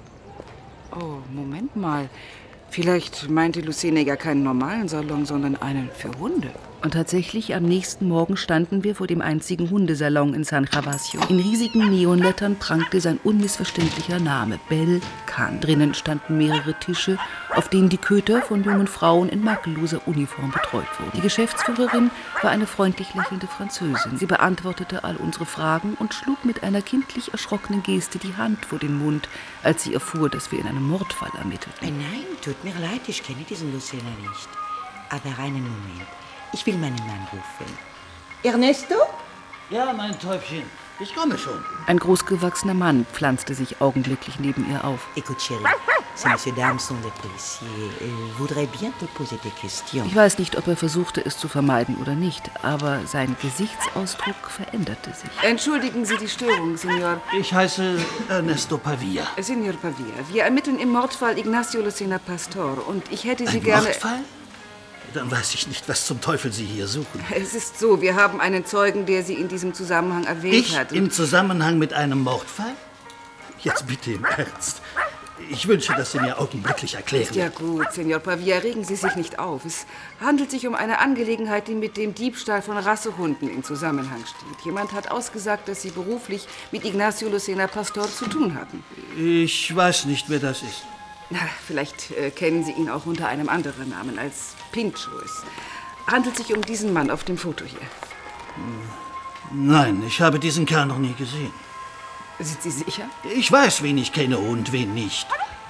Oh, Moment mal. Vielleicht meinte Lucena ja keinen normalen Salon, sondern einen für Hunde. Und tatsächlich, am nächsten Morgen standen wir vor dem einzigen Hundesalon in San Gervasio. In riesigen Neonlettern prangte sein unmissverständlicher Name, Belle Can. Drinnen standen mehrere Tische, auf denen die Köter von jungen Frauen in makelloser Uniform betreut wurden. Die Geschäftsführerin war eine freundlich lächelnde Französin. Sie beantwortete all unsere Fragen und schlug mit einer kindlich erschrockenen Geste die Hand vor den Mund, als sie erfuhr, dass wir in einem Mordfall ermittelten. Nein, tut mir leid, ich kenne diesen Lucena nicht. Aber einen Moment. Ich will meinen Mann rufen. Ernesto? Ja, mein Täubchen. Ich komme schon. Ein großgewachsener Mann pflanzte sich augenblicklich neben ihr auf. Écoute, chérie, ces messieurs dames sont des policiers. Voudrais bien te poser des questions. Ich weiß nicht, ob er versuchte, es zu vermeiden oder nicht, aber sein Gesichtsausdruck veränderte sich. Entschuldigen Sie die Störung, Senor. Ich heiße Ernesto Pavia. Senor Pavia, wir ermitteln im Mordfall Ignacio Lucena Pastor und ich hätte Sie gerne... Mordfall? Dann weiß ich nicht, was zum Teufel Sie hier suchen. Es ist so, wir haben einen Zeugen, der Sie in diesem Zusammenhang erwähnt hat. Im Zusammenhang mit einem Mordfall? Jetzt bitte im Ernst. Ich wünsche, dass Sie mir augenblicklich erklären. Ist ja gut, Senor Pavia, regen Sie sich nicht auf. Es handelt sich um eine Angelegenheit, die mit dem Diebstahl von Rassehunden in Zusammenhang steht. Jemand hat ausgesagt, dass Sie beruflich mit Ignacio Lucena Pastor zu tun hatten. Ich weiß nicht, wer das ist. Na, vielleicht kennen Sie ihn auch unter einem anderen Namen als Pincho. Es handelt sich um diesen Mann auf dem Foto hier. Nein, ich habe diesen Kerl noch nie gesehen. Sind Sie sicher? Ich weiß, wen ich kenne und wen nicht.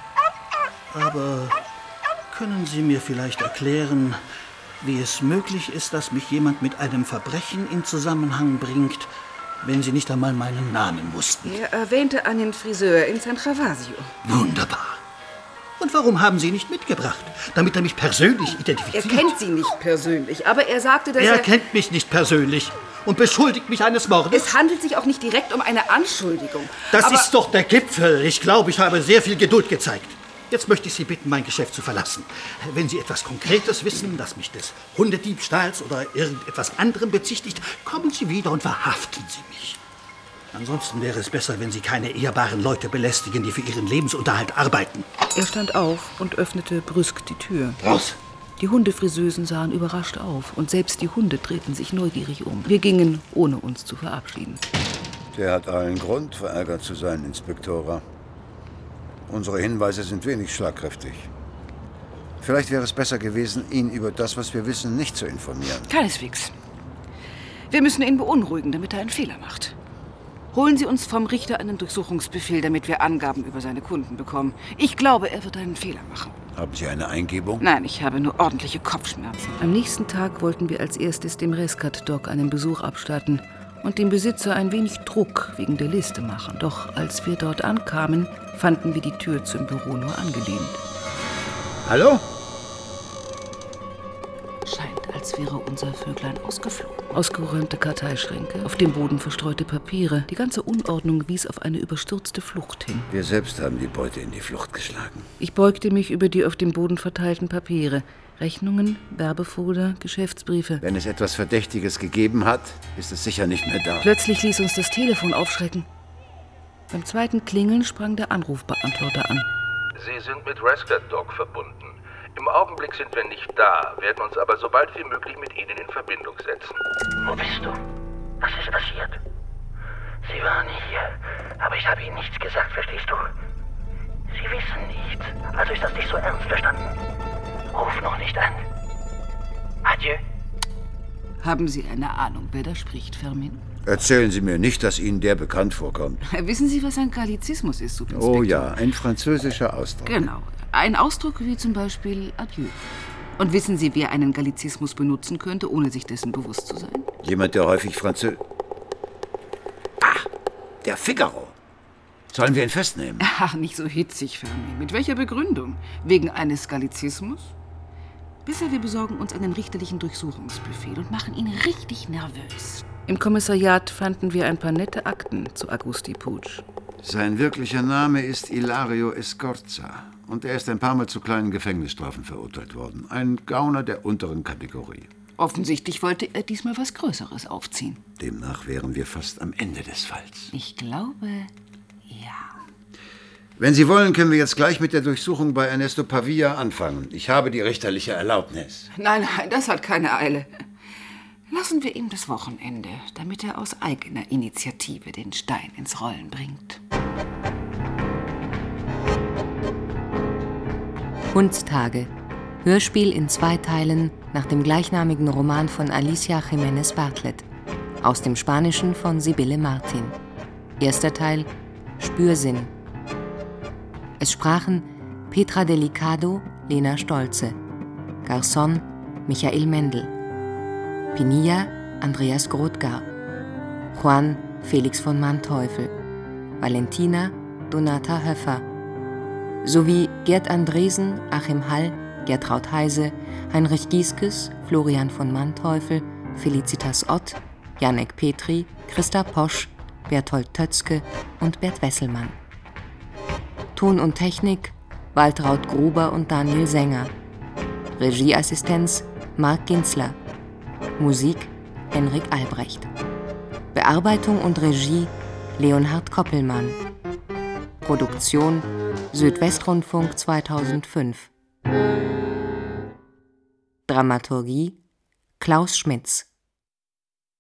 Aber können Sie mir vielleicht erklären, wie es möglich ist, dass mich jemand mit einem Verbrechen in Zusammenhang bringt, wenn Sie nicht einmal meinen Namen wussten? Er erwähnte einen Friseur in San Gervasio. Wunderbar. Und warum haben Sie ihn nicht mitgebracht, damit er mich persönlich identifiziert? Er kennt Sie nicht persönlich, aber er sagte, dass Er kennt mich nicht persönlich und beschuldigt mich eines Mordes. Es handelt sich auch nicht direkt um eine Anschuldigung. Das ist doch der Gipfel. Ich glaube, ich habe sehr viel Geduld gezeigt. Jetzt möchte ich Sie bitten, mein Geschäft zu verlassen. Wenn Sie etwas Konkretes wissen, das mich des Hundediebstahls oder irgendetwas anderem bezichtigt, kommen Sie wieder und verhaften Sie mich. Ansonsten wäre es besser, wenn Sie keine ehrbaren Leute belästigen, die für ihren Lebensunterhalt arbeiten. Er stand auf und öffnete brüsk die Tür. Raus! Die Hundefriseusen sahen überrascht auf und selbst die Hunde drehten sich neugierig um. Wir gingen, ohne uns zu verabschieden. Der hat allen Grund, verärgert zu sein, Inspektora. Unsere Hinweise sind wenig schlagkräftig. Vielleicht wäre es besser gewesen, ihn über das, was wir wissen, nicht zu informieren. Keineswegs. Wir müssen ihn beunruhigen, damit er einen Fehler macht. Holen Sie uns vom Richter einen Durchsuchungsbefehl, damit wir Angaben über seine Kunden bekommen. Ich glaube, er wird einen Fehler machen. Haben Sie eine Eingebung? Nein, ich habe nur ordentliche Kopfschmerzen. Am nächsten Tag wollten wir als erstes dem Rescat-Dog einen Besuch abstatten und dem Besitzer ein wenig Druck wegen der Liste machen. Doch als wir dort ankamen, fanden wir die Tür zum Büro nur angelehnt. Hallo? Scheint, als wäre unser Vöglein ausgeflogen. Ausgeräumte Karteischränke, auf dem Boden verstreute Papiere. Die ganze Unordnung wies auf eine überstürzte Flucht hin. Wir selbst haben die Beute in die Flucht geschlagen. Ich beugte mich über die auf dem Boden verteilten Papiere. Rechnungen, Werbefolder, Geschäftsbriefe. Wenn es etwas Verdächtiges gegeben hat, ist es sicher nicht mehr da. Plötzlich ließ uns das Telefon aufschrecken. Beim zweiten Klingeln sprang der Anrufbeantworter an. Sie sind mit Rescat Dog verbunden. Im Augenblick sind wir nicht da, werden uns aber so bald wie möglich mit Ihnen in Verbindung setzen. Wo bist du? Was ist passiert? Sie waren hier, aber ich habe Ihnen nichts gesagt, verstehst du? Sie wissen nichts, also ist das nicht so ernst verstanden. Ruf noch nicht an. Adieu. Haben Sie eine Ahnung, wer da spricht, Fermin? Erzählen Sie mir nicht, dass Ihnen der bekannt vorkommt. Wissen Sie, was ein Gallizismus ist, Subinspektor? Oh ja, ein französischer Ausdruck. Genau. Ein Ausdruck wie zum Beispiel Adieu. Und wissen Sie, wer einen Gallizismus benutzen könnte, ohne sich dessen bewusst zu sein? Jemand, der häufig der Figaro. Sollen wir ihn festnehmen? Ach, nicht so hitzig, Fermi. Mit welcher Begründung? Wegen eines Gallizismus? Besser, wir besorgen uns einen richterlichen Durchsuchungsbefehl und machen ihn richtig nervös. Im Kommissariat fanden wir ein paar nette Akten zu Agustí Puig. Sein wirklicher Name ist Ilario Escorza. Und er ist ein paar Mal zu kleinen Gefängnisstrafen verurteilt worden. Ein Gauner der unteren Kategorie. Offensichtlich wollte er diesmal was Größeres aufziehen. Demnach wären wir fast am Ende des Falls. Ich glaube, Wenn Sie wollen, können wir jetzt gleich mit der Durchsuchung bei Ernesto Pavia anfangen. Ich habe die richterliche Erlaubnis. Nein, das hat keine Eile. Lassen wir ihm das Wochenende, damit er aus eigener Initiative den Stein ins Rollen bringt. Hundstage. Hörspiel in 2 Teilen nach dem gleichnamigen Roman von Alicia Jiménez Bartlett. Aus dem Spanischen von Sibylle Martin. Erster Teil Spürsinn. Es sprachen Petra Delicado, Lena Stolze. Garçon, Michael Mendel. Pinilla, Andreas Grothgar. Juan, Felix von Manteuffel. Valentina, Donata Höffer. Sowie Gerd Andresen, Achim Hall, Gertraud Heise, Heinrich Gieskes, Florian von Manteuffel, Felicitas Ott, Janek Petri, Christa Posch, Berthold Tötzke und Bert Wesselmann. Ton und Technik Waltraud Gruber und Daniel Sänger. Regieassistenz Marc Ginzler. Musik Henrik Albrecht. Bearbeitung und Regie Leonhard Koppelmann. Produktion Südwestrundfunk 2005. Dramaturgie Klaus Schmitz.